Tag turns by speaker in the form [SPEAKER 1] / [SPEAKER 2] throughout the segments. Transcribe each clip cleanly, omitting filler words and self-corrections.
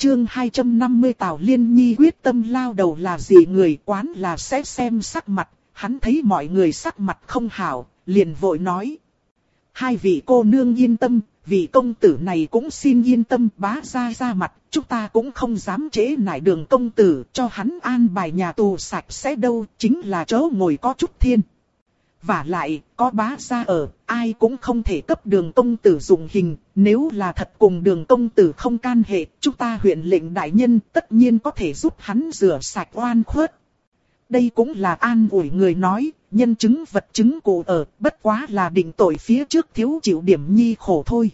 [SPEAKER 1] chương 250 Tào Liên Nhi quyết tâm lao đầu là gì người quán là sẽ xem sắc mặt, hắn thấy mọi người sắc mặt không hảo, liền vội nói. Hai vị cô nương yên tâm, vị công tử này cũng xin yên tâm, bá gia ra mặt, chúng ta cũng không dám trễ nải Đường công tử, cho hắn an bài nhà tù sạch sẽ đâu, chính là chỗ ngồi có chút thiên. Vả lại, có bá gia ở, ai cũng không thể cấp Đường công tử dụng hình, nếu là thật cùng Đường công tử không can hệ, chúng ta huyện lệnh đại nhân tất nhiên có thể giúp hắn rửa sạch oan khuất. Đây cũng là an ủi người nói, nhân chứng vật chứng cụ ở, bất quá là định tội phía trước thiếu chịu điểm nhi khổ thôi.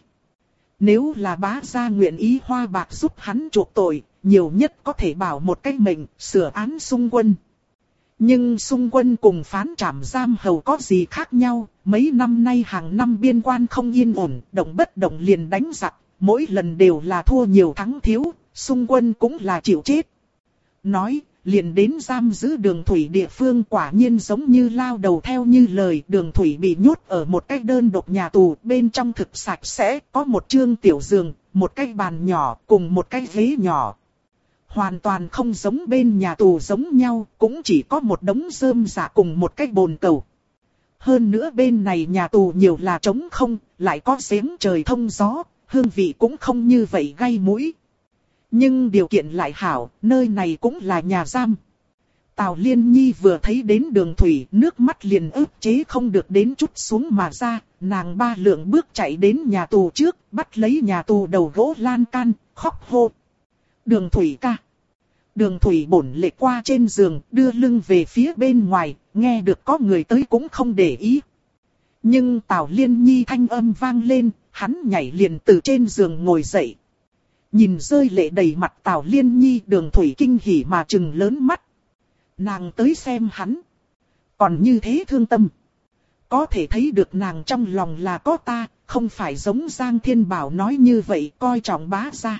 [SPEAKER 1] Nếu là bá gia nguyện ý hoa bạc giúp hắn chuộc tội, nhiều nhất có thể bảo một cái mệnh, sửa án xung quân. Nhưng xung quân cùng phán trảm giam hầu có gì khác nhau, mấy năm nay hàng năm biên quan không yên ổn, động bất động liền đánh giặc, mỗi lần đều là thua nhiều thắng thiếu, xung quân cũng là chịu chết. Nói, liền đến giam giữ Đường Thủy địa phương quả nhiên giống như lao đầu theo như lời, Đường Thủy bị nhốt ở một cái đơn độc nhà tù, bên trong thực sạch sẽ, có một trương tiểu giường, một cái bàn nhỏ cùng một cái ghế nhỏ. Hoàn toàn không giống bên nhà tù giống nhau, cũng chỉ có một đống rơm rạ cùng một cái bồn cầu. Hơn nữa bên này nhà tù nhiều là trống không, lại có giếng trời thông gió, hương vị cũng không như vậy gay mũi. Nhưng điều kiện lại hảo, nơi này cũng là nhà giam. Tào Liên Nhi vừa thấy đến Đường Thủy, nước mắt liền ức chế không được đến chút xuống mà ra, nàng ba lượng bước chạy đến nhà tù trước, bắt lấy nhà tù đầu gỗ lan can, khóc hô. Đường Thủy ca. Đường Thủy bổn lệ qua trên giường, đưa lưng về phía bên ngoài, nghe được có người tới cũng không để ý. Nhưng Tào Liên Nhi thanh âm vang lên, hắn nhảy liền từ trên giường ngồi dậy. Nhìn rơi lệ đầy mặt Tào Liên Nhi, Đường Thủy kinh hỉ mà trừng lớn mắt. Nàng tới xem hắn. Còn như thế thương tâm. Có thể thấy được nàng trong lòng là có ta, không phải giống Giang Thiên Bảo nói như vậy coi trọng bá gia.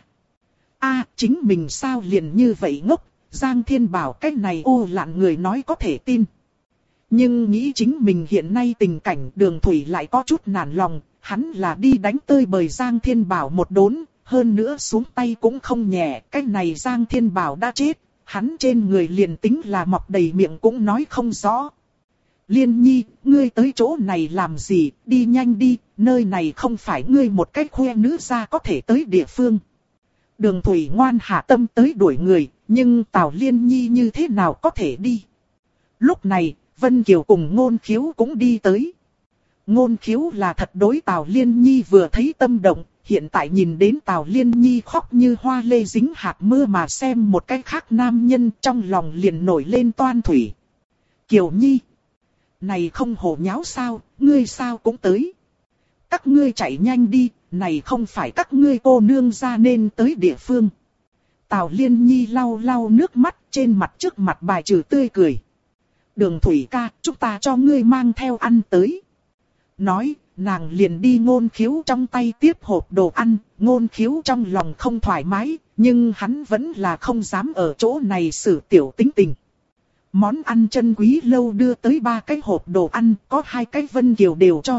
[SPEAKER 1] Chính mình sao liền như vậy ngốc, Giang Thiên Bảo cái này ô lạn người nói có thể tin. Nhưng nghĩ chính mình hiện nay tình cảnh, Đường Thủy lại có chút nản lòng, hắn là đi đánh tơi bời Giang Thiên Bảo một đốn, hơn nữa xuống tay cũng không nhẹ, cái này Giang Thiên Bảo đã chết, hắn trên người liền tính là mọc đầy miệng cũng nói không rõ. Liên Nhi, ngươi tới chỗ này làm gì, đi nhanh đi, nơi này không phải ngươi một cách khoe nữ ra có thể tới địa phương. Đường Thủy ngoan hạ tâm tới đuổi người, nhưng Tào Liên Nhi như thế nào có thể đi. Lúc này, Vân Kiều cùng Ngôn Khiếu cũng đi tới. Ngôn Khiếu là thật đối Tào Liên Nhi vừa thấy tâm động, hiện tại nhìn đến Tào Liên Nhi khóc như hoa lê dính hạt mưa mà xem một cái khác nam nhân trong lòng liền nổi lên toan thủy. Kiều Nhi, này không hổ nháo sao, ngươi sao cũng tới. Các ngươi chạy nhanh đi, này không phải các ngươi cô nương ra nên tới địa phương. Tào Liên Nhi lau lau nước mắt, trên mặt trước mặt bài trừ tươi cười. Đường Thủy ca, chúng ta cho ngươi mang theo ăn tới. Nói, nàng liền đi Ngôn Khiếu trong tay tiếp hộp đồ ăn, Ngôn Khiếu trong lòng không thoải mái, nhưng hắn vẫn là không dám ở chỗ này xử tiểu tính tình. Món ăn chân quý lâu đưa tới 3 cái hộp đồ ăn, có 2 cái Vân Kiều đều cho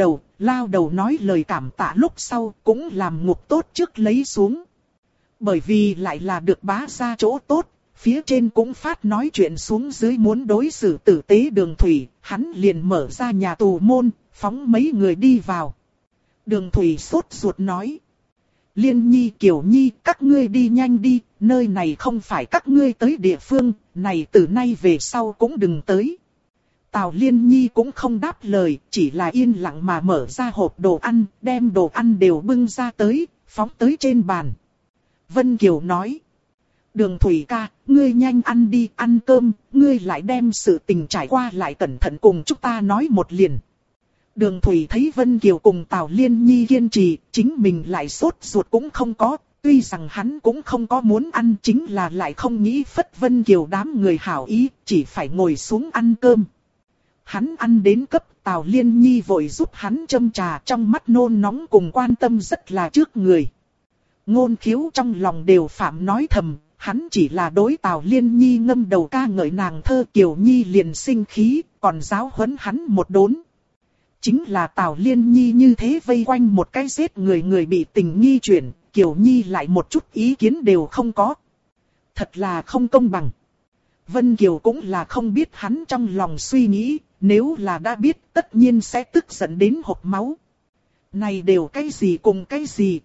[SPEAKER 1] lao đầu nói lời cảm tạ lúc sau cũng làm ngục tốt trước lấy xuống. Bởi vì lại là được bá ra chỗ tốt, phía trên cũng phát nói chuyện xuống dưới muốn đối xử tử tế Đường Thủy, hắn liền mở ra nhà tù môn, phóng mấy người đi vào. Đường Thủy sốt ruột nói. Liên Nhi, Kiều Nhi, các ngươi đi nhanh đi, nơi này không phải các ngươi tới địa phương, này từ nay về sau cũng đừng tới. Tào Liên Nhi cũng không đáp lời, chỉ là yên lặng mà mở ra hộp đồ ăn, đem đồ ăn đều bưng ra tới, phóng tới trên bàn. Vân Kiều nói. Đường Thủy ca, ngươi nhanh ăn đi, ăn cơm, ngươi lại đem sự tình trải qua lại cẩn thận cùng chúng ta nói một liền. Đường Thủy thấy Vân Kiều cùng Tào Liên Nhi kiên trì, chính mình lại sốt ruột cũng không có, tuy rằng hắn cũng không có muốn ăn, chính là lại không nghĩ phất Vân Kiều đám người hảo ý, chỉ phải ngồi xuống ăn cơm. Hắn ăn đến cấp, Tào Liên Nhi vội giúp hắn châm trà, trong mắt nôn nóng cùng quan tâm rất là trước người. Ngôn Khiếu trong lòng đều phạm nói thầm, hắn chỉ là đối Tào Liên Nhi ngâm đầu ca ngợi nàng thơ, Kiều Nhi liền sinh khí, còn giáo huấn hắn một đốn. Chính là Tào Liên Nhi như thế vây quanh một cái giết người bị tình nghi chuyển, Kiều Nhi lại một chút ý kiến đều không có. Thật là không công bằng. Vân Kiều cũng là không biết hắn trong lòng suy nghĩ, nếu là đã biết tất nhiên sẽ tức giận đến hộc máu. Này đều cái gì cùng cái gì?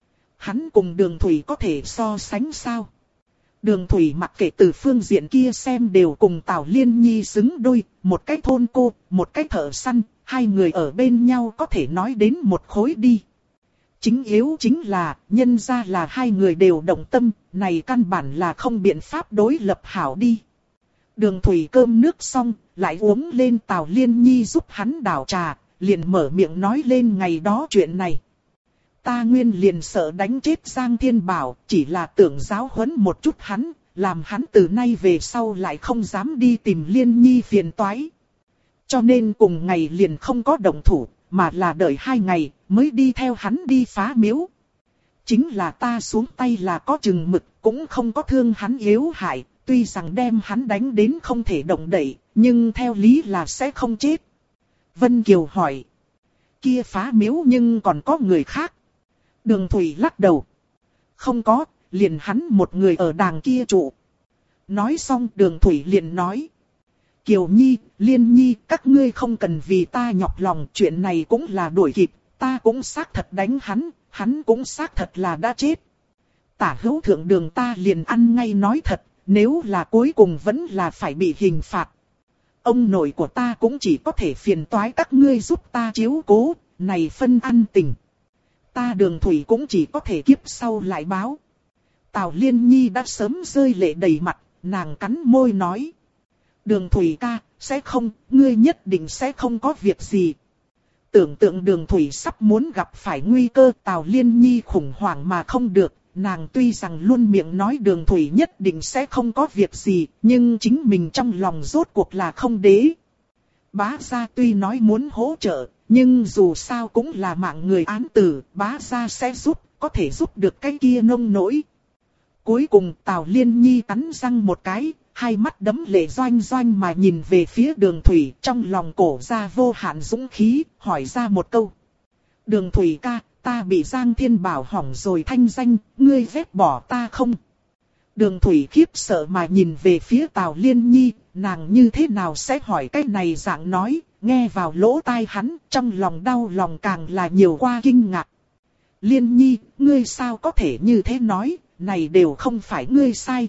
[SPEAKER 1] Hắn cùng Đường Thủy có thể so sánh sao? Đường Thủy mặc kệ từ phương diện kia xem đều cùng Tào Liên Nhi xứng đôi, một cái thôn cô, một cái thợ săn, hai người ở bên nhau có thể nói đến một khối đi. Chính yếu chính là, nhân ra là hai người đều động tâm, này căn bản là không biện pháp đối lập hảo đi. Đường Thủy cơm nước xong, lại uống lên Tào Liên Nhi giúp hắn đảo trà, liền mở miệng nói lên ngày đó chuyện này. Ta nguyên liền sợ đánh chết Giang Thiên Bảo, chỉ là tưởng giáo huấn một chút hắn, làm hắn từ nay về sau lại không dám đi tìm Liên Nhi phiền toái. Cho nên cùng ngày liền không có động thủ, mà là đợi 2 ngày mới đi theo hắn đi phá miếu. Chính là ta xuống tay là có chừng mực, cũng không có thương hắn yếu hại, tuy rằng đem hắn đánh đến không thể động đậy, nhưng theo lý là sẽ không chết. Vân Kiều hỏi, kia phá miếu nhưng còn có người khác? Đường Thủy lắc đầu, không có, liền hắn một người ở đàng kia trụ. Nói xong Đường Thủy liền nói, Kiều Nhi, Liên Nhi, các ngươi không cần vì ta nhọc lòng, chuyện này cũng là đuổi kịp, ta cũng xác thật đánh hắn, hắn cũng xác thật là đã chết. Tả hữu thượng đường ta liền ăn ngay nói thật, nếu là cuối cùng vẫn là phải bị hình phạt. Ông nội của ta cũng chỉ có thể phiền toái các ngươi giúp ta chiếu cố, này phân ăn tình. Ta Đường Thủy cũng chỉ có thể kiếp sau lại báo. Tào Liên Nhi đã sớm rơi lệ đầy mặt, nàng cắn môi nói. Đường Thủy ca, sẽ không, ngươi nhất định sẽ không có việc gì. Tưởng tượng Đường Thủy sắp muốn gặp phải nguy cơ, Tào Liên Nhi khủng hoảng mà không được. Nàng tuy rằng luôn miệng nói Đường Thủy nhất định sẽ không có việc gì, nhưng chính mình trong lòng rốt cuộc là không đế. Bá gia tuy nói muốn hỗ trợ, nhưng dù sao cũng là mạng người án tử, bá gia sẽ giúp, có thể giúp được cái kia nông nỗi. Cuối cùng Tào Liên Nhi cắn răng một cái, hai mắt đấm lệ doanh doanh mà nhìn về phía Đường Thủy, trong lòng cổ ra vô hạn dũng khí, hỏi ra một câu. Đường Thủy ca, ta bị Giang Thiên Bảo hỏng rồi thanh danh, ngươi ghét bỏ ta không? Đường Thủy khiếp sợ mà nhìn về phía Tào Liên Nhi, nàng như thế nào sẽ hỏi cái này dạng nói, nghe vào lỗ tai hắn, trong lòng đau lòng càng là nhiều qua kinh ngạc. Liên Nhi, ngươi sao có thể như thế nói, này đều không phải ngươi sai,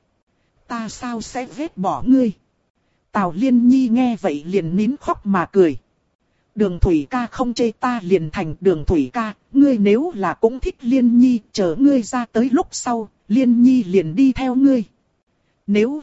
[SPEAKER 1] ta sao sẽ ghét bỏ ngươi? Tào Liên Nhi nghe vậy liền nín khóc mà cười. Đường Thủy ca không chê ta liền thành. Đường Thủy ca, ngươi nếu là cũng thích Liên Nhi, chờ ngươi ra tới lúc sau, Liên Nhi liền đi theo ngươi. Nếu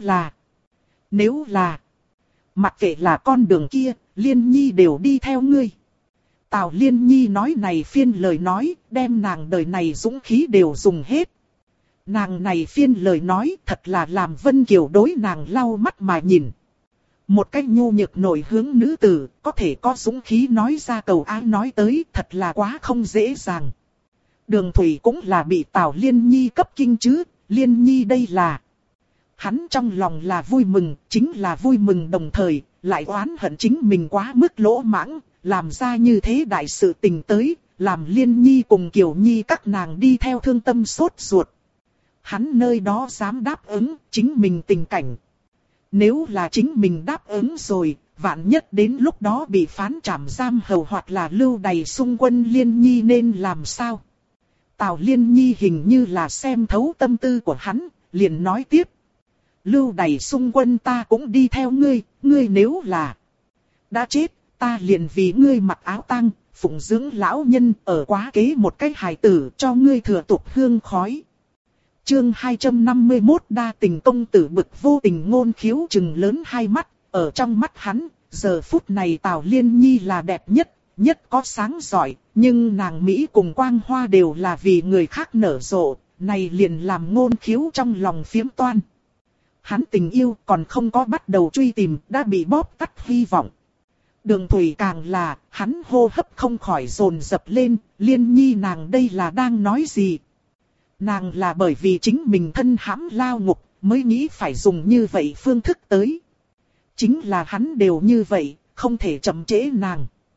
[SPEAKER 1] là, mặc kệ là con đường kia, Liên Nhi đều đi theo ngươi. Tào Liên Nhi nói này phiên lời nói, đem nàng đời này dũng khí đều dùng hết. Nàng này phiên lời nói thật là làm Vân Kiều đối nàng lau mắt mà nhìn. Một cách nhu nhược nổi hướng nữ tử, có thể có dũng khí nói ra cầu ái nói tới, thật là quá không dễ dàng. Đường Thủy cũng là bị Tào Liên Nhi cấp kinh chứ, Liên Nhi đây là. Hắn trong lòng là vui mừng, chính là vui mừng đồng thời, lại oán hận chính mình quá mức lỗ mãng, làm ra như thế đại sự tình tới, làm Liên Nhi cùng Kiều Nhi các nàng đi theo thương tâm sốt ruột. Hắn nơi đó dám đáp ứng chính mình tình cảnh. Nếu là chính mình đáp ứng rồi, vạn nhất đến lúc đó bị phán trảm giam hầu hoặc là lưu đày xung quân Liên Nhi nên làm sao? Tào Liên Nhi hình như là xem thấu tâm tư của hắn, liền nói tiếp. Lưu đày xung quân ta cũng đi theo ngươi, ngươi nếu là đã chết, ta liền vì ngươi mặc áo tang, phụng dưỡng lão nhân ở quá kế một cái hài tử cho ngươi thừa tục hương khói. Chương 251 đa tình công tử bực vô tình ngôn khiếu trừng lớn hai mắt, ở trong mắt hắn, giờ phút này Tào Liên Nhi là đẹp nhất, nhất có sáng giỏi, nhưng nàng Mỹ cùng quang hoa đều là vì người khác nở rộ, này liền làm ngôn khiếu trong lòng phiếm toan. Hắn tình yêu còn không có bắt đầu truy tìm, đã bị bóp tắt hy vọng. Đường Thủy càng là, hắn hô hấp không khỏi dồn dập lên, Liên Nhi nàng đây là đang nói gì? Nàng là bởi vì chính mình thân hãm lao ngục, mới nghĩ phải dùng như vậy phương thức tới. Chính là hắn đều như vậy, không thể chậm trễ nàng.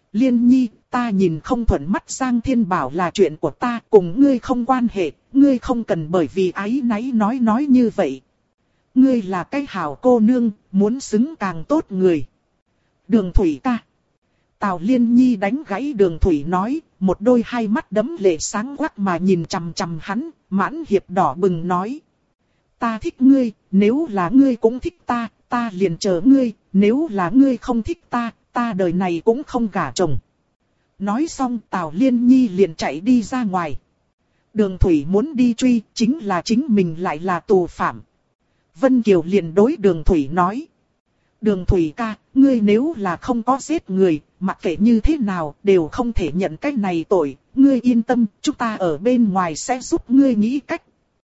[SPEAKER 1] Liên Nhi, ta nhìn không thuận mắt Giang Thiên Bảo là chuyện của ta, cùng ngươi không quan hệ, ngươi không cần bởi vì áy náy nói như vậy. Ngươi là cái hảo cô nương, muốn xứng càng tốt người. Đường Thủy ca. Tào Liên Nhi đánh gãy Đường Thủy nói, một đôi hai mắt đẫm lệ sáng quắc mà nhìn chằm chằm hắn, mãn hiệp đỏ bừng nói. Ta thích ngươi, nếu là ngươi cũng thích ta, ta liền chờ ngươi, nếu là ngươi không thích ta, ta đời này cũng không gả chồng. Nói xong Tào Liên Nhi liền chạy đi ra ngoài. Đường Thủy muốn đi truy, chính là chính mình lại là tù phạm. Vân Kiều liền đối Đường Thủy nói. Đường Thủy ca, ngươi nếu là không có giết người, mặc kệ như thế nào, đều không thể nhận cái này tội. Ngươi yên tâm, chúng ta ở bên ngoài sẽ giúp ngươi nghĩ cách.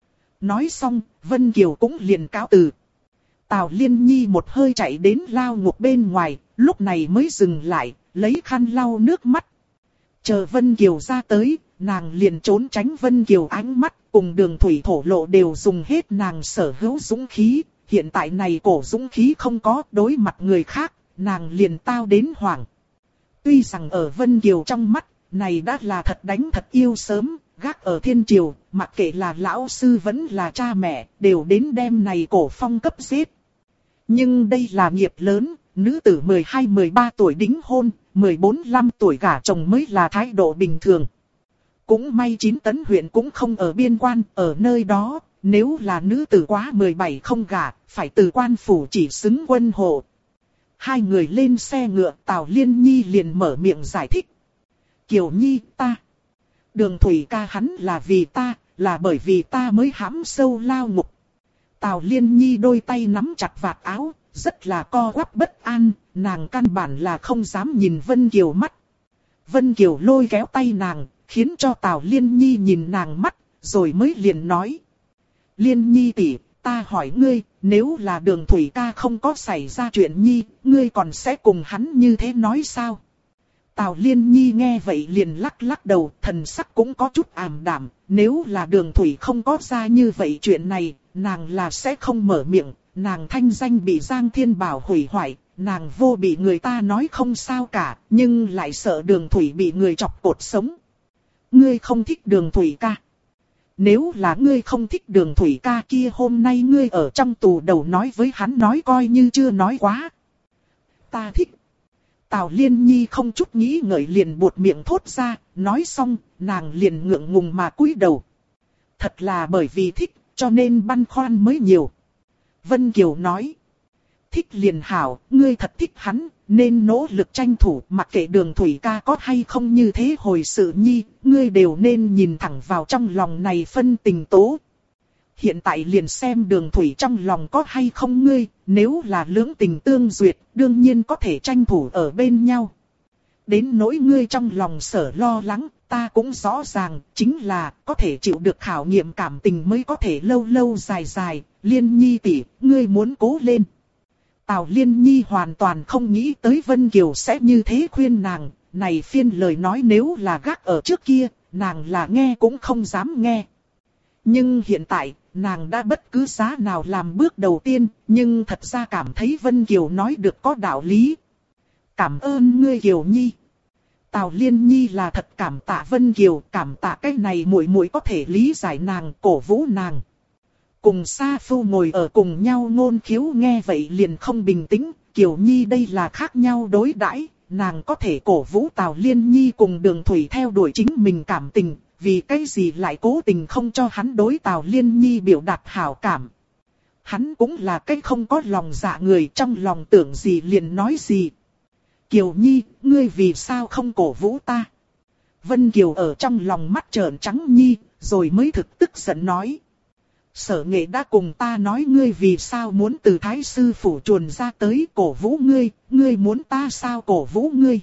[SPEAKER 1] Nói xong, Vân Kiều cũng liền cáo từ. Tào Liên Nhi một hơi chạy đến lao ngục bên ngoài, lúc này mới dừng lại, lấy khăn lau nước mắt. Chờ Vân Kiều ra tới, nàng liền trốn tránh Vân Kiều ánh mắt, cùng Đường Thủy thổ lộ đều dùng hết nàng sở hữu dũng khí. Hiện tại này cổ dũng khí không có, đối mặt người khác, nàng liền tao đến hoảng. Tuy rằng ở Vân Kiều trong mắt, này đã là thật đánh thật yêu sớm, gác ở thiên triều, mặc kệ là lão sư vẫn là cha mẹ, đều đến đem này cổ phong cấp giết. Nhưng đây là nghiệp lớn, nữ tử 12-13 tuổi đính hôn, 14-15 tuổi gả chồng mới là thái độ bình thường. Cũng may 9 Tấn huyện cũng không ở biên quan, ở nơi đó, nếu là nữ tử quá 17 không gả, phải từ quan phủ chỉ xứng quân hộ. Hai người lên xe ngựa, Tào Liên Nhi liền mở miệng giải thích. Kiều Nhi, ta. Đường Thủy ca hắn là vì ta, là bởi vì ta mới hãm sâu lao ngục. Tào Liên Nhi đôi tay nắm chặt vạt áo, rất là co quắp bất an, nàng căn bản là không dám nhìn Vân Kiều mắt. Vân Kiều lôi kéo tay nàng, khiến cho Tào Liên Nhi nhìn nàng mắt, rồi mới liền nói. Liên Nhi tỷ, ta hỏi ngươi, nếu là Đường Thủy ca không có xảy ra chuyện nhi, ngươi còn sẽ cùng hắn như thế nói sao? Tào Liên Nhi nghe vậy liền lắc lắc đầu, thần sắc cũng có chút ảm đạm, nếu là Đường Thủy không có ra như vậy chuyện này, nàng là sẽ không mở miệng, nàng thanh danh bị Giang Thiên Bảo hủy hoại, nàng vô bị người ta nói không sao cả, nhưng lại sợ Đường Thủy bị người chọc cột sống. Ngươi không thích Đường Thủy ca. Nếu là ngươi không thích Đường Thủy ca kia hôm nay ngươi ở trong tù đầu nói với hắn nói coi như chưa nói quá. Ta thích. Tào Liên Nhi không chút nghĩ ngợi liền buột miệng thốt ra, nói xong, nàng liền ngượng ngùng mà cúi đầu. Thật là bởi vì thích, cho nên băn khoăn mới nhiều. Vân Kiều nói. Thích liền hảo, ngươi thật thích hắn, nên nỗ lực tranh thủ, mặc kệ Đường Thủy ca có hay không như thế hồi sự nhi, ngươi đều nên nhìn thẳng vào trong lòng này phân tình tố. Hiện tại liền xem Đường Thủy trong lòng có hay không ngươi, nếu là lưỡng tình tương duyệt, đương nhiên có thể tranh thủ ở bên nhau. Đến nỗi ngươi trong lòng sở lo lắng, ta cũng rõ ràng, chính là có thể chịu được khảo nghiệm cảm tình mới có thể lâu lâu dài dài, Liên Nhi tỷ, ngươi muốn cố lên. Tào Liên Nhi hoàn toàn không nghĩ tới Vân Kiều sẽ như thế khuyên nàng, này phiên lời nói nếu là gác ở trước kia, nàng là nghe cũng không dám nghe. Nhưng hiện tại, nàng đã bất cứ giá nào làm bước đầu tiên, nhưng thật ra cảm thấy Vân Kiều nói được có đạo lý. Cảm ơn ngươi Kiều Nhi. Tào Liên Nhi là thật cảm tạ Vân Kiều, cảm tạ cái này muội muội có thể lý giải nàng, cổ vũ nàng. Cùng Sa Phu ngồi ở cùng nhau Ngôn Khiếu nghe vậy liền không bình tĩnh, Kiều Nhi đây là khác nhau đối đãi, nàng có thể cổ vũ Tào Liên Nhi cùng Đường Thủy theo đuổi chính mình cảm tình, vì cái gì lại cố tình không cho hắn đối Tào Liên Nhi biểu đạt hảo cảm. Hắn cũng là cái không có lòng dạ người, trong lòng tưởng gì liền nói gì. Kiều Nhi, ngươi vì sao không cổ vũ ta? Vân Kiều ở trong lòng mắt trợn trắng Nhi, rồi mới thực tức giận nói. Sở Nghệ đã cùng ta nói ngươi vì sao muốn từ Thái sư phủ chuồn ra tới cổ vũ ngươi, ngươi muốn ta sao cổ vũ ngươi?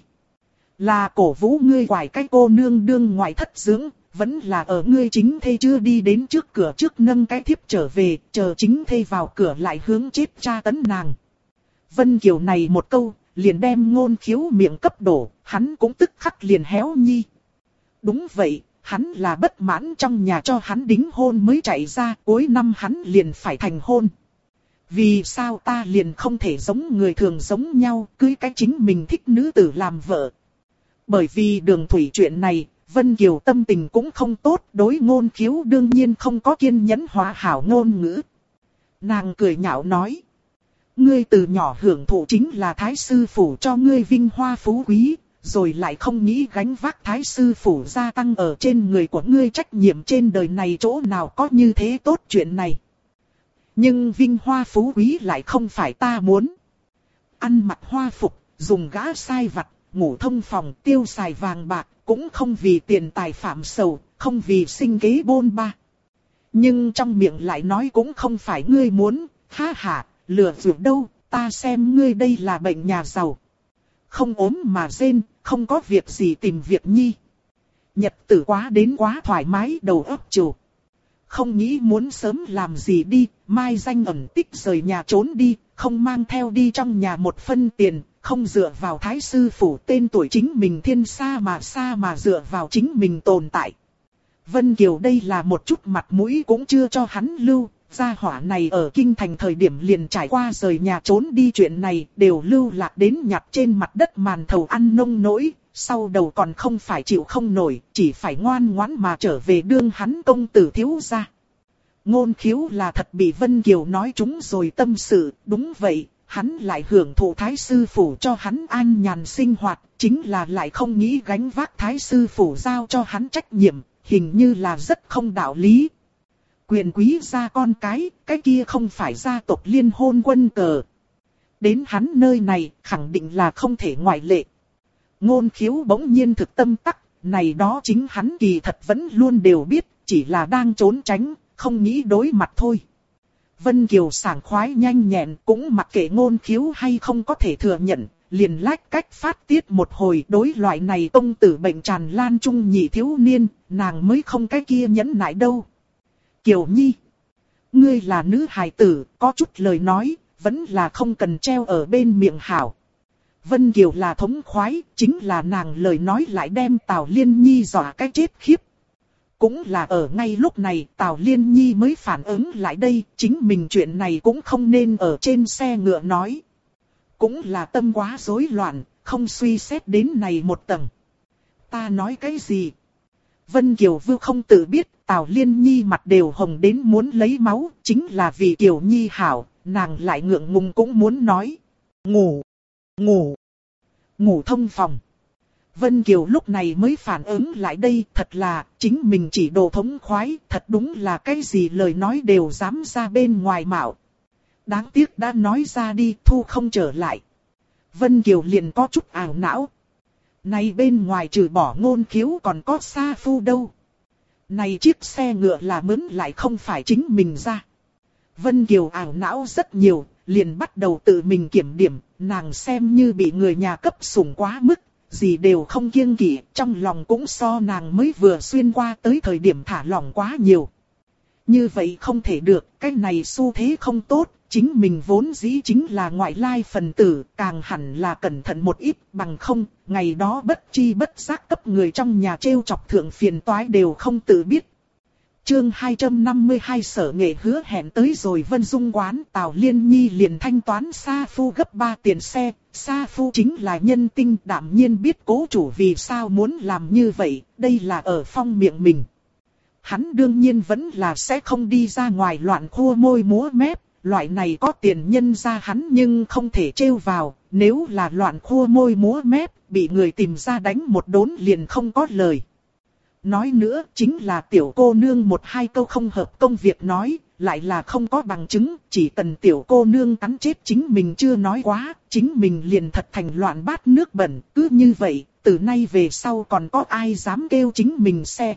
[SPEAKER 1] Là cổ vũ ngươi quải cái cô nương đương ngoại thất dưỡng, vẫn là ở ngươi chính thê chưa đi đến trước cửa trước nâng cái thiếp trở về, chờ chính thê vào cửa lại hướng chết tra tấn nàng. Vân Kiều này một câu, liền đem Ngôn Khiếu miệng cấp đổ, hắn cũng tức khắc liền héo Nhi. Đúng vậy. Hắn là bất mãn trong nhà cho hắn đính hôn mới chạy ra, cuối năm hắn liền phải thành hôn. Vì sao ta liền không thể giống người thường giống nhau, cưới cái chính mình thích nữ tử làm vợ? Bởi vì Đường Thủy chuyện này, Vân Kiều tâm tình cũng không tốt, đối Ngôn Khiếu đương nhiên không có kiên nhẫn hòa hảo ngôn ngữ. Nàng cười nhạo nói. Ngươi từ nhỏ hưởng thụ chính là thái sư phủ cho ngươi vinh hoa phú quý, rồi lại không nghĩ gánh vác thái sư phủ gia tăng ở trên người của ngươi trách nhiệm trên đời này chỗ nào có như thế tốt chuyện này. Nhưng vinh hoa phú quý lại không phải ta muốn. Ăn mặc hoa phục, dùng gã sai vặt, ngủ thông phòng, tiêu xài vàng bạc, cũng không vì tiền tài phạm sầu, không vì sinh kế bôn ba. Nhưng trong miệng lại nói cũng không phải ngươi muốn, ha ha, lừa dối đâu, ta xem ngươi đây là bệnh nhà giàu. Không ốm mà rên, không có việc gì tìm việc nhi. Nhật tử quá đến quá thoải mái đầu óc trù. Không nghĩ muốn sớm làm gì đi, mai danh ẩn tích rời nhà trốn đi, không mang theo đi trong nhà một phân tiền, không dựa vào thái sư phủ tên tuổi chính mình thiên xa mà dựa vào chính mình tồn tại. Vân Kiều đây là một chút mặt mũi cũng chưa cho hắn lưu, gia hỏa này ở kinh thành thời điểm liền trải qua rời nhà trốn đi chuyện này đều lưu lạc đến nhặt trên mặt đất màn thầu ăn nông nỗi, sau đầu còn không phải chịu không nổi, chỉ phải ngoan ngoãn mà trở về đương hắn công tử thiếu gia. Ngôn Khiếu là thật bị Vân Kiều nói trúng rồi tâm sự, đúng vậy, hắn lại hưởng thụ thái sư phủ cho hắn an nhàn sinh hoạt, chính là lại không nghĩ gánh vác thái sư phủ giao cho hắn trách nhiệm, hình như là rất không đạo lý. Quyền quý gia con cái kia không phải gia tộc liên hôn quân cờ. Đến hắn nơi này, khẳng định là không thể ngoại lệ. Ngôn Khiếu bỗng nhiên thực tâm tắc, này đó chính hắn kỳ thật vẫn luôn đều biết, chỉ là đang trốn tránh, không nghĩ đối mặt thôi. Vân Kiều sảng khoái nhanh nhẹn, cũng mặc kệ Ngôn Khiếu hay không có thể thừa nhận, liền lách cách phát tiết một hồi. Đối loại này công tử bệnh tràn lan trung nhị thiếu niên, nàng mới không cái kia nhẫn nại đâu. Kiều Nhi, ngươi là nữ hài tử, có chút lời nói, vẫn là không cần treo ở bên miệng hảo. Vân Kiều là thống khoái, chính là nàng lời nói lại đem Tào Liên Nhi dọa cái chết khiếp. Cũng là ở ngay lúc này Tào Liên Nhi mới phản ứng lại đây, chính mình chuyện này cũng không nên ở trên xe ngựa nói. Cũng là tâm quá rối loạn, không suy xét đến này một tầng. Ta nói cái gì? Vân Kiều Vưu không tự biết, Tào Liên Nhi mặt đều hồng đến muốn lấy máu, chính là vì Kiều Nhi hảo, nàng lại ngượng ngùng cũng muốn nói. Ngủ thông phòng. Vân Kiều lúc này mới phản ứng lại đây, thật là, chính mình chỉ đồ thống khoái, thật đúng là cái gì lời nói đều dám ra bên ngoài mạo. Đáng tiếc đã nói ra đi, thu không trở lại. Vân Kiều liền có chút ảo não. Này bên ngoài trừ bỏ Ngôn Khiếu còn có Sa Phu đâu. Này chiếc xe ngựa là mướn lại không phải chính mình ra. Vân Kiều ảo não rất nhiều, liền bắt đầu tự mình kiểm điểm, nàng xem như bị người nhà cấp sủng quá mức, gì đều không kiêng kỵ, trong lòng cũng so nàng mới vừa xuyên qua tới thời điểm thả lỏng quá nhiều. Như vậy không thể được, cái này xu thế không tốt, chính mình vốn dĩ chính là ngoại lai phần tử, càng hẳn là cẩn thận một ít, bằng không, ngày đó bất chi bất giác cấp người trong nhà trêu chọc thượng phiền toái đều không tự biết. Chương 252 Sở Nghệ hứa hẹn tới rồi Vân Dung quán, Tào Liên Nhi liền thanh toán Sa Phu gấp 3 tiền xe. Sa Phu chính là nhân tinh, đạm nhiên biết cố chủ vì sao muốn làm như vậy, đây là ở phong miệng mình. Hắn đương nhiên vẫn là sẽ không đi ra ngoài loạn khua môi múa mép, loại này có tiền nhân ra hắn nhưng không thể trêu vào, nếu là loạn khua môi múa mép, bị người tìm ra đánh một đốn liền không có lời. Nói nữa chính là tiểu cô nương một hai câu không hợp công việc nói, lại là không có bằng chứng, chỉ cần tiểu cô nương cắn chết chính mình chưa nói quá, chính mình liền thật thành loạn bát nước bẩn, cứ như vậy, từ nay về sau còn có ai dám kêu chính mình xe.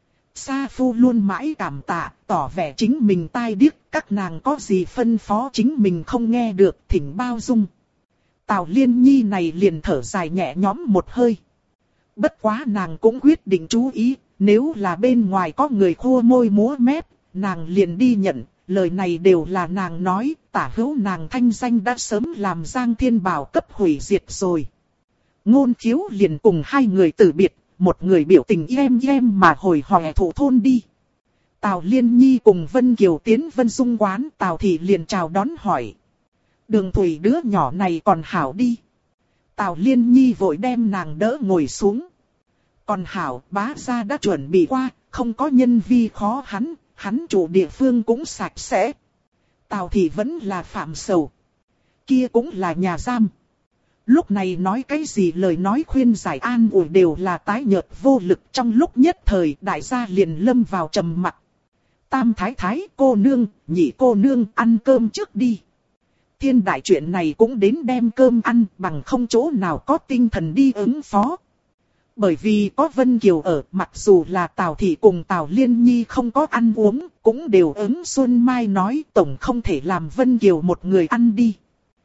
[SPEAKER 1] Sa Phu luôn mãi cảm tạ, tỏ vẻ chính mình tai điếc, các nàng có gì phân phó chính mình không nghe được, thỉnh bao dung. Tào Liên Nhi này liền thở dài nhẹ nhõm một hơi. Bất quá nàng cũng quyết định chú ý, nếu là bên ngoài có người khua môi múa mép, nàng liền đi nhận, lời này đều là nàng nói, tả hữu nàng thanh danh đã sớm làm Giang Thiên Bảo cấp hủy diệt rồi. Ngôn Khiếu liền cùng hai người từ biệt, một người biểu tình em mà hồi hòe thủ thôn đi. Tào Liên Nhi cùng Vân Kiều tiến Vân Dung quán, Tào Thị liền chào đón hỏi. Đường Thủy đứa nhỏ này còn hảo đi. Tào Liên Nhi vội đem nàng đỡ ngồi xuống. Còn hảo, bá gia đã chuẩn bị qua, không có nhân vi khó hắn chủ địa phương cũng sạch sẽ. Tào thị vẫn là phạm sầu. Kia cũng là nhà giam. Lúc này nói cái gì lời nói khuyên giải an ủi đều là tái nhợt vô lực, trong lúc nhất thời đại gia liền lâm vào trầm mặc. Tam thái thái, cô nương, nhị cô nương ăn cơm trước đi. Thiên đại chuyện này cũng đến đem cơm ăn, bằng không chỗ nào có tinh thần đi ứng phó. Bởi vì có Vân Kiều ở, mặc dù là Tào thị cùng Tào Liên Nhi không có ăn uống, cũng đều ứng Xuân Mai nói tổng không thể làm Vân Kiều một người ăn đi.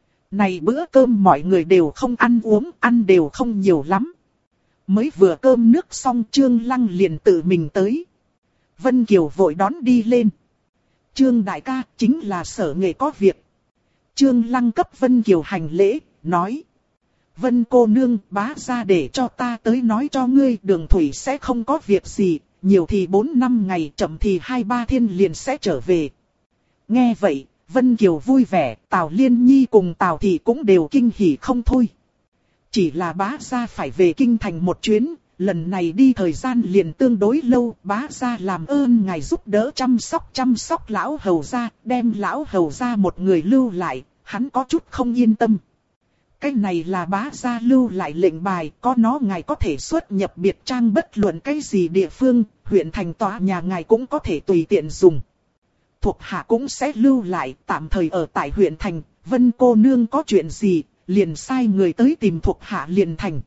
[SPEAKER 1] Này bữa cơm mọi người đều không ăn uống, ăn đều không nhiều lắm. Mới vừa cơm nước xong Trương Lăng liền tự mình tới. Vân Kiều vội đón đi lên. Trương đại ca chính là Sở Nghệ có việc. Trương Lăng cấp Vân Kiều hành lễ, nói. Vân cô nương bá ra để cho ta tới nói cho ngươi, Đường thủy sẽ không có việc gì, nhiều thì 4-5 ngày, chậm thì 2-3 thiên liền sẽ trở về. Nghe vậy, Vân Kiều vui vẻ, Tào Liên Nhi cùng Tào thị cũng đều kinh hỉ không thôi. Chỉ là bá ra phải về kinh thành một chuyến, lần này đi thời gian liền tương đối lâu, bá ra làm ơn ngài giúp đỡ chăm sóc lão hầu gia, đem lão hầu gia một người lưu lại, hắn có chút không yên tâm. Cái này là bá gia lưu lại lệnh bài, có nó ngài có thể xuất nhập biệt trang bất luận cái gì địa phương, huyện thành tòa nhà ngài cũng có thể tùy tiện dùng. Thuộc hạ cũng sẽ lưu lại, tạm thời ở tại huyện thành, Vân cô nương có chuyện gì, liền sai người tới tìm thuộc hạ liền thành.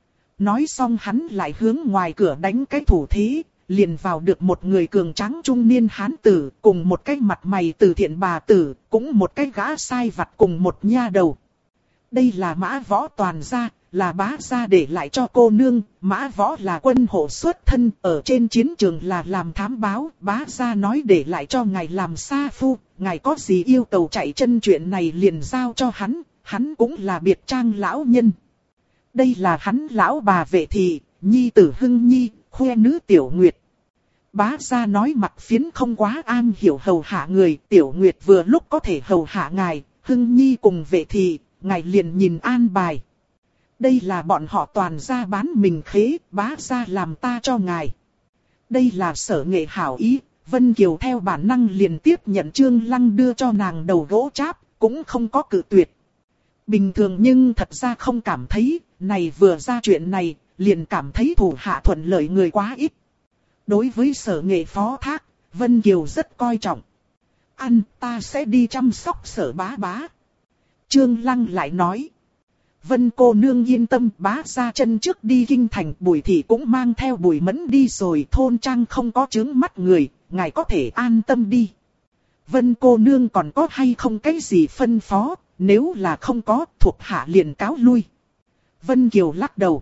[SPEAKER 1] Nói xong hắn lại hướng ngoài cửa đánh cái thủ thế, liền vào được một người cường tráng trung niên hán tử, cùng một cái mặt mày từ thiện bà tử, cũng một cái gã sai vặt cùng một nha đầu. Đây là Mã Võ toàn gia, là bá gia để lại cho cô nương, Mã Võ là quân hộ xuất thân, ở trên chiến trường là làm thám báo, bá gia nói để lại cho ngài làm sa phu, ngài có gì yêu cầu chạy chân chuyện này liền giao cho hắn cũng là biệt trang lão nhân. Đây là hắn lão bà Vệ thị, nhi tử Hưng Nhi, khoe nữ Tiểu Nguyệt. Bá gia nói mặt phiến không quá an hiểu hầu hạ người, Tiểu Nguyệt vừa lúc có thể hầu hạ ngài, Hưng Nhi cùng Vệ thị, ngài liền nhìn an bài. Đây là bọn họ toàn gia bán mình khế, bá gia làm ta cho ngài. Đây là Sở Nghệ hảo ý, Vân Kiều theo bản năng liền tiếp nhận Trương Lăng đưa cho nàng đầu gỗ cháp, cũng không có cự tuyệt. Bình thường nhưng thật ra không cảm thấy, này vừa ra chuyện này, liền cảm thấy thủ hạ thuận lợi người quá ít. Đối với Sở Nghệ phó thác, Vân Kiều rất coi trọng. Ăn, ta sẽ đi chăm sóc Sở bá bá. Trương Lăng lại nói. Vân cô nương yên tâm, bá ra chân trước đi kinh thành, Bùi thị cũng mang theo Bùi Mẫn đi rồi, thôn trang không có chướng mắt người, ngài có thể an tâm đi. Vân cô nương còn có hay không cái gì phân phó, nếu là không có, thuộc hạ liền cáo lui. Vân Kiều lắc đầu.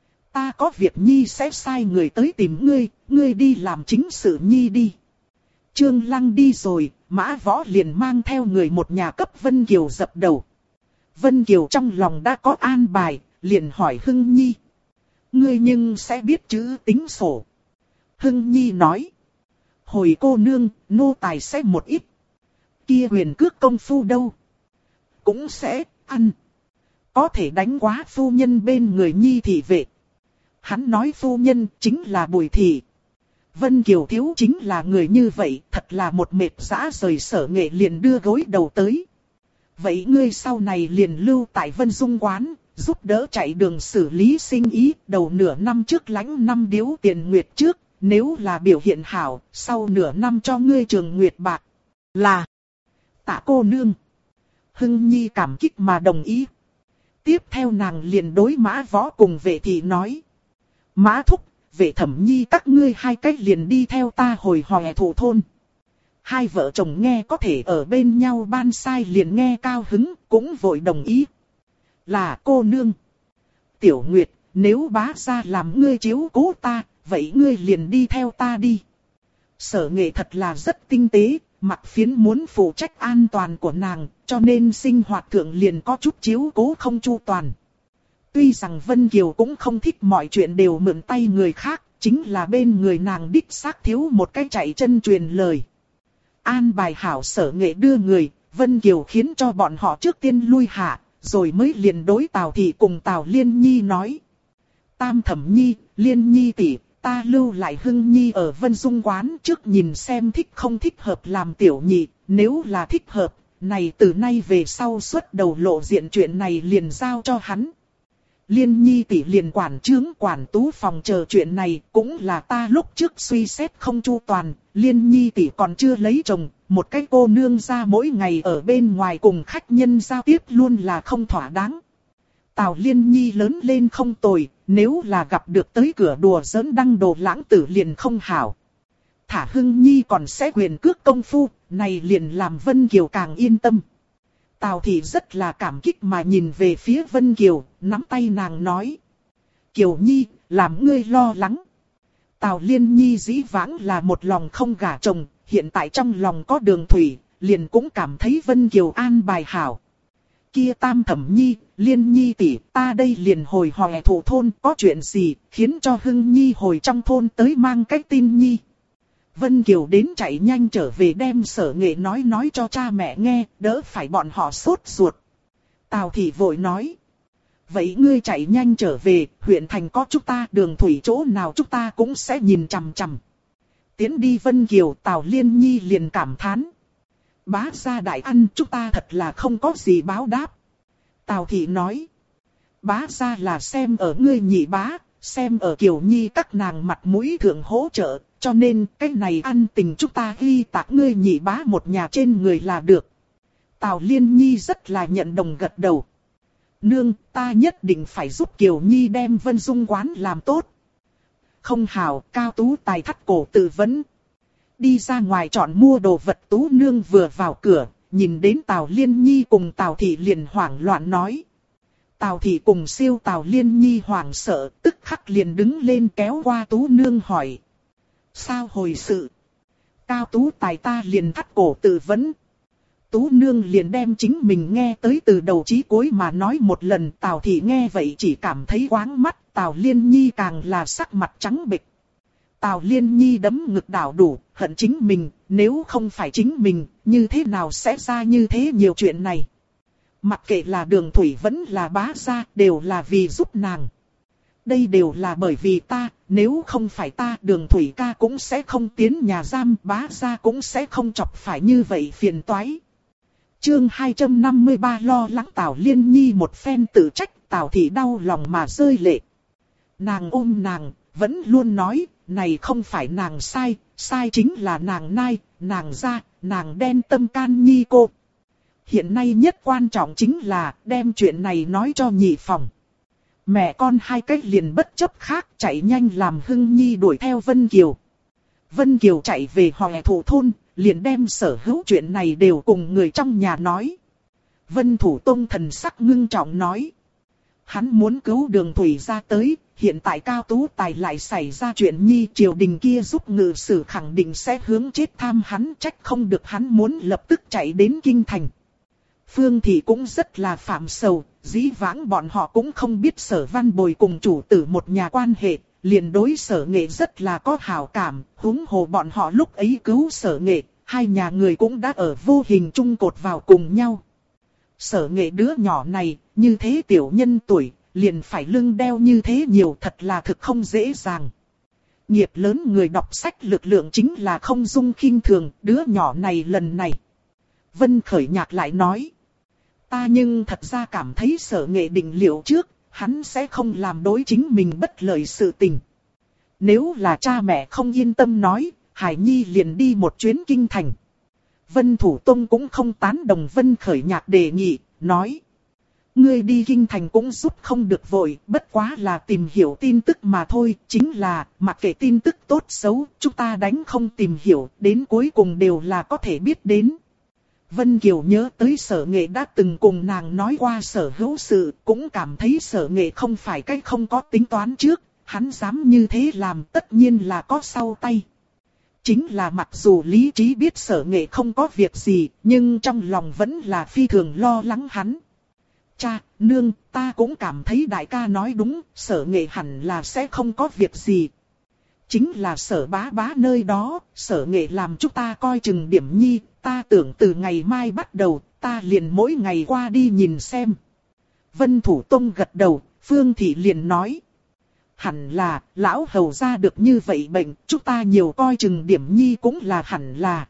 [SPEAKER 1] Ta có việc nhi sẽ sai người tới tìm ngươi đi làm chính sự nhi đi. Trương Lăng đi rồi, Mã Võ liền mang theo người một nhà cấp Vân Kiều dập đầu. Vân Kiều trong lòng đã có an bài, liền hỏi Hưng Nhi. Ngươi nhưng sẽ biết chữ tính sổ. Hưng Nhi nói. Hồi cô nương, nô tài sẽ một ít. Kia huyền cước công phu đâu? Cũng sẽ, ăn. Có thể đánh quá phu nhân bên người Nhi thị vệ. Hắn nói phu nhân chính là Bùi thị. Vân Kiều thiếu chính là người như vậy, thật là một mệt dã rời Sở Nghệ liền đưa gối đầu tới. Vậy ngươi sau này liền lưu tại Vân Dung quán, giúp đỡ chạy đường xử lý sinh ý, đầu nửa năm trước lãnh 5 điếu tiền nguyệt trước, nếu là biểu hiện hảo, sau nửa năm cho ngươi trường nguyệt bạc. Là Tạ cô nương. Hưng Nhi cảm kích mà đồng ý. Tiếp theo nàng liền đối Mã Võ cùng Vệ thị nói. Mã thúc, Vệ thẩm nhi các ngươi hai cách liền đi theo ta hồi hòe thủ thôn. Hai vợ chồng nghe có thể ở bên nhau ban sai liền nghe cao hứng, cũng vội đồng ý. Là cô nương. Tiểu Nguyệt, nếu bá gia làm ngươi chiếu cố ta, vậy ngươi liền đi theo ta đi. Sở Nghệ thật là rất tinh tế, Mặc Phiến muốn phụ trách an toàn của nàng, cho nên sinh hoạt thượng liền có chút chiếu cố không chu toàn. Tuy rằng Vân Kiều cũng không thích mọi chuyện đều mượn tay người khác, chính là bên người nàng đích xác thiếu một cái chạy chân truyền lời. An bài hảo Sở Nghệ đưa người, Vân Kiều khiến cho bọn họ trước tiên lui hạ, rồi mới liền đối Tào Thị cùng Tào Liên Nhi nói. Tam Thẩm Nhi, Liên Nhi tỷ, ta lưu lại Hưng Nhi ở Vân Dung quán trước nhìn xem thích không thích hợp làm tiểu nhị, nếu là thích hợp, này từ nay về sau xuất đầu lộ diện chuyện này liền giao cho hắn. Liên Nhi tỷ liền quản chướng quản tú phòng chờ chuyện này, cũng là ta lúc trước suy xét không chu toàn, Liên Nhi tỷ còn chưa lấy chồng, một cái cô nương ra mỗi ngày ở bên ngoài cùng khách nhân giao tiếp luôn là không thỏa đáng. Tào Liên Nhi lớn lên không tồi, nếu là gặp được tới cửa đùa giỡn đăng đồ lãng tử liền không hảo. Thả Hưng Nhi còn sẽ quyền cước công phu, này liền làm Vân Kiều càng yên tâm. Tào Thị rất là cảm kích mà nhìn về phía Vân Kiều, nắm tay nàng nói. Kiều Nhi, làm ngươi lo lắng. Tào Liên Nhi dĩ vãng là một lòng không gả chồng, hiện tại trong lòng có Đường Thủy, liền cũng cảm thấy Vân Kiều an bài hảo. Kia Tam Thẩm Nhi, Liên Nhi tỷ, ta đây liền hồi Hòe Thổ thôn, có chuyện gì, khiến cho Hưng Nhi hồi trong thôn tới mang cái tin nhi. Vân Kiều đến chạy nhanh trở về đem Sở Nghệ nói cho cha mẹ nghe, đỡ phải bọn họ sốt ruột. Tào Thị vội nói. Vậy ngươi chạy nhanh trở về, huyện thành có chúng ta, Đường Thủy chỗ nào chúng ta cũng sẽ nhìn chằm chằm. Tiến đi Vân Kiều, Tào Liên Nhi liền cảm thán. Bá gia đại ăn, chúng ta thật là không có gì báo đáp. Tào Thị nói. Bá gia là xem ở ngươi nhị bá, xem ở Kiều Nhi các nàng mặt mũi thượng hỗ trợ, cho nên cái này ăn tình chúng ta ghi tạc ngươi nhị bá một nhà trên người là được. Tào Liên Nhi rất là nhận đồng gật đầu. Nương, ta nhất định phải giúp Kiều Nhi đem Vân Dung quán làm tốt. Không hảo, Cao Tú Tài thắt cổ tự vấn. Đi ra ngoài chọn mua đồ vật, Tú nương vừa vào cửa, nhìn đến Tào Liên Nhi cùng Tào Thị liền hoảng loạn nói. Tào Thị cùng siêu Tào Liên Nhi hoảng sợ, tức khắc liền đứng lên kéo qua Tú nương hỏi. Sao hồi sự? Cao Tú Tài ta liền thắt cổ tự vấn. Tú nương liền đem chính mình nghe tới từ đầu chí cuối mà nói một lần. Tào Thị nghe vậy chỉ cảm thấy quáng mắt, Tào Liên Nhi càng là sắc mặt trắng bệch. Tào Liên Nhi đấm ngực đảo đủ, hận chính mình, nếu không phải chính mình, như thế nào sẽ ra như thế nhiều chuyện này. Mặc kệ là Đường Thủy vẫn là bá gia, đều là vì giúp nàng. Đây đều là bởi vì ta, nếu không phải ta, Đường Thủy ca cũng sẽ không tiến nhà giam, bá gia cũng sẽ không chọc phải như vậy phiền toái. Chương 253 lo lắng Tào Liên Nhi một phen tự trách, Tào Thị đau lòng mà rơi lệ. Nàng ôm nàng, vẫn luôn nói, này không phải nàng sai, sai chính là nàng nai, nàng ra, nàng đen tâm can nhi cô. Hiện nay nhất quan trọng chính là đem chuyện này nói cho nhị phòng. Mẹ con hai cách liền bất chấp khác chạy nhanh làm Hưng Nhi đuổi theo Vân Kiều. Vân Kiều chạy về Hòe Thổ thôn, liền đem sở hữu chuyện này đều cùng người trong nhà nói. Vân Thủ Tông thần sắc ngưng trọng nói. Hắn muốn cứu Đường Thủy ra tới, hiện tại Cao Tú Tài lại xảy ra chuyện nhi, triều đình kia giúp ngự sử khẳng định sẽ hướng chết tham hắn, trách không được hắn muốn lập tức chạy đến kinh thành. Phương Thị cũng rất là phạm sầu, dĩ vãng bọn họ cũng không biết Sở Văn Bồi cùng chủ tử một nhà quan hệ, liền đối Sở Nghệ rất là có hảo cảm, huống hồ bọn họ lúc ấy cứu Sở Nghệ, hai nhà người cũng đã ở vô hình chung cột vào cùng nhau. Sở Nghệ đứa nhỏ này, như thế tiểu nhân tuổi, liền phải lưng đeo như thế nhiều, thật là thực không dễ dàng. Nghiệp lớn người đọc sách lực lượng chính là không dung khinh thường, đứa nhỏ này lần này. Vân Khởi Nhạc lại nói. Ta nhưng thật ra cảm thấy Sở Nghệ định liệu trước, hắn sẽ không làm đối chính mình bất lợi sự tình. Nếu là cha mẹ không yên tâm nói, Hải Nhi liền đi một chuyến kinh thành. Vân Thủ Tông cũng không tán đồng Vân Khởi Nhạc đề nghị, nói. Ngươi đi kinh thành cũng giúp không được vội, bất quá là tìm hiểu tin tức mà thôi, chính là, mặc kệ tin tức tốt xấu, chúng ta đánh không tìm hiểu, đến cuối cùng đều là có thể biết đến. Vân Kiều nhớ tới Sở Nghệ đã từng cùng nàng nói qua sở hữu sự, cũng cảm thấy Sở Nghệ không phải cách không có tính toán trước, hắn dám như thế làm tất nhiên là có sau tay. Chính là mặc dù lý trí biết Sở Nghệ không có việc gì, nhưng trong lòng vẫn là phi thường lo lắng hắn. Cha, nương, ta cũng cảm thấy đại ca nói đúng, Sở Nghệ hẳn là sẽ không có việc gì. Chính là Sở bá bá nơi đó, Sở Nghệ làm chúng ta coi chừng điểm nhi, ta tưởng từ ngày mai bắt đầu, ta liền mỗi ngày qua đi nhìn xem. Vân Thủ Tông gật đầu, Phương Thị liền nói. Hẳn là, lão hầu ra được như vậy bệnh, chúng ta nhiều coi chừng điểm nhi cũng là hẳn là.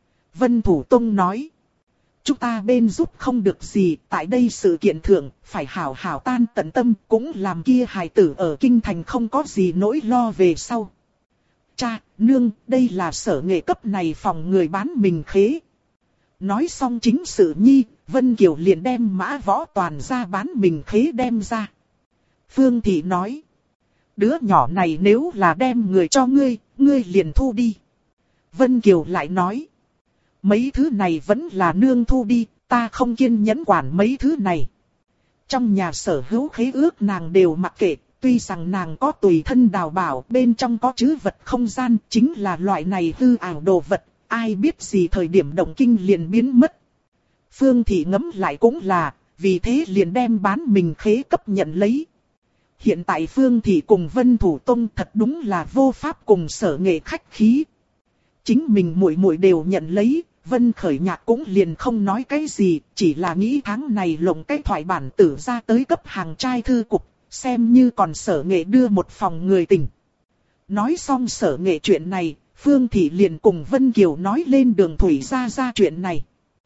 [SPEAKER 1] Vân Thủ Tông nói. Chúng ta bên giúp không được gì, tại đây sự kiện thượng, phải hảo hảo tan tận tâm, cũng làm kia hài tử ở kinh thành không có gì nỗi lo về sau. Cha, nương, đây là sở nghệ cấp này phòng người bán mình khế. Nói xong chính sự nhi, Vân Kiều liền đem Mã Võ Toàn ra bán mình khế đem ra. Phương Thị nói. Đứa nhỏ này nếu là đem người cho ngươi, ngươi liền thu đi. Vân Kiều lại nói. Mấy thứ này vẫn là nương thu đi, ta không kiên nhẫn quản mấy thứ này. Trong nhà sở hữu khế ước nàng đều mặc kệ, tuy rằng nàng có tùy thân đào bảo, bên trong có trữ vật không gian, chính là loại này hư ảo đồ vật, ai biết gì thời điểm động kinh liền biến mất. Phương Thị ngẫm lại cũng là, vì thế liền đem bán mình khế cấp nhận lấy. Hiện tại Phương Thị cùng Vân Thủ Tông thật đúng là vô pháp cùng sở nghệ khách khí. Chính mình muội muội đều nhận lấy, Vân Khởi Nhạc cũng liền không nói cái gì, chỉ là nghĩ tháng này lộng cái thoại bản tử ra tới cấp hàng trai thư cục, xem như còn sở nghệ đưa một phòng người tình. Nói xong sở nghệ chuyện này, Phương Thị liền cùng Vân Kiều nói lên Đường Thủy ra chuyện này.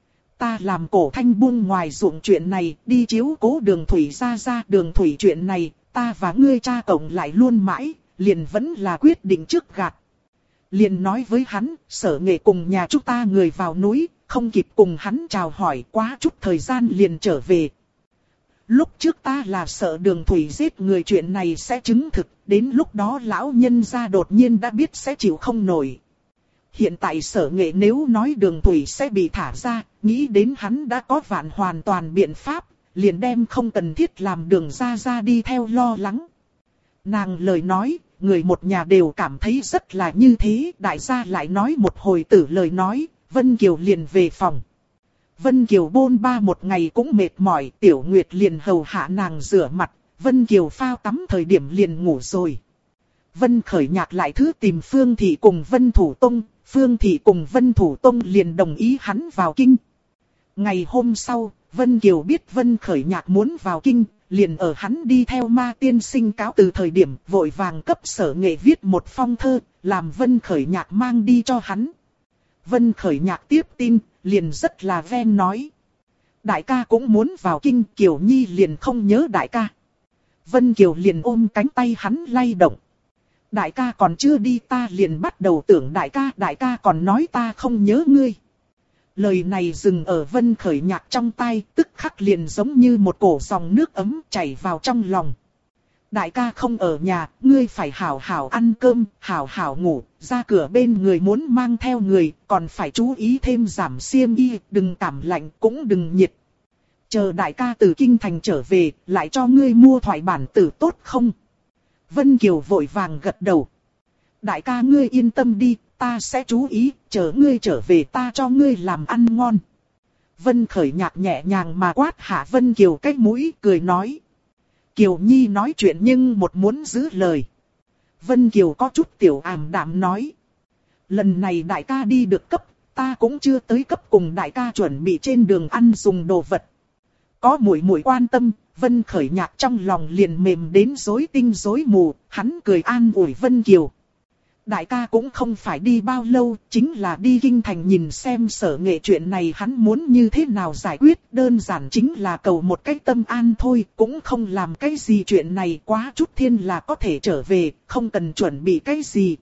[SPEAKER 1] Ta làm cổ thanh buông ngoài ruộng chuyện này, đi chiếu cố Đường Thủy ra Đường Thủy chuyện này, ta và ngươi cha cộng lại luôn mãi, liền vẫn là quyết định trước gạt. Liền nói với hắn, sở nghệ cùng nhà chúng ta người vào núi, không kịp cùng hắn chào hỏi, quá chút thời gian liền trở về. Lúc trước ta là sợ Đường Thủy giết người chuyện này sẽ chứng thực, đến lúc đó lão nhân gia đột nhiên đã biết sẽ chịu không nổi. Hiện tại sở nghệ nếu nói Đường Thủy sẽ bị thả ra, nghĩ đến hắn đã có vạn hoàn toàn biện pháp, liền đem không cần thiết làm Đường ra đi theo lo lắng. Nàng lời nói, người một nhà đều cảm thấy rất là như thế, đại gia lại nói một hồi tử lời nói, Vân Kiều liền về phòng. Vân Kiều bôn ba một ngày cũng mệt mỏi, Tiểu Nguyệt liền hầu hạ nàng rửa mặt, Vân Kiều phao tắm thời điểm liền ngủ rồi. Vân Khởi Nhạc lại thứ tìm Phương Thị cùng Vân Thủ Tông, Phương Thị cùng Vân Thủ Tông liền đồng ý hắn vào kinh. Ngày hôm sau, Vân Kiều biết Vân Khởi Nhạc muốn vào kinh, liền ở hắn đi theo Ma Tiên Sinh cáo từ thời điểm vội vàng cấp sở nghệ viết một phong thơ, làm Vân Khởi Nhạc mang đi cho hắn. Vân Khởi Nhạc tiếp tin, liền rất là ven nói. Đại ca cũng muốn vào kinh, Kiều Nhi liền không nhớ đại ca. Vân Kiều liền ôm cánh tay hắn lay động. Đại ca còn chưa đi ta liền bắt đầu tưởng đại ca còn nói ta không nhớ ngươi. Lời này dừng ở Vân Khởi Nhạc trong tai, tức khắc liền giống như một cổ dòng nước ấm chảy vào trong lòng. Đại ca không ở nhà, ngươi phải hảo hảo ăn cơm, hảo hảo ngủ, ra cửa bên người muốn mang theo người, còn phải chú ý thêm giảm xiêm y, đừng cảm lạnh cũng đừng nhiệt. Chờ đại ca từ kinh thành trở về, lại cho ngươi mua thoại bản tử tốt không? Vân Kiều vội vàng gật đầu. Đại ca ngươi yên tâm đi, ta sẽ chú ý, chờ ngươi trở về ta cho ngươi làm ăn ngon. Vân Khởi Nhạc nhẹ nhàng mà quát hạ Vân Kiều cái mũi, cười nói. Kiều Nhi nói chuyện nhưng một muốn giữ lời. Vân Kiều có chút tiểu ảm đạm nói. Lần này đại ca đi được cấp, ta cũng chưa tới cấp cùng đại ca chuẩn bị trên đường ăn dùng đồ vật. Có muội muội quan tâm, Vân Khởi Nhạc trong lòng liền mềm đến rối tinh rối mù, hắn cười an ủi Vân Kiều. Đại ca cũng không phải đi bao lâu, chính là đi kinh thành nhìn xem sở nghệ chuyện này hắn muốn như thế nào giải quyết, đơn giản chính là cầu một cách tâm an thôi, cũng không làm cái gì chuyện này quá chút thiên là có thể trở về, không cần chuẩn bị cái gì.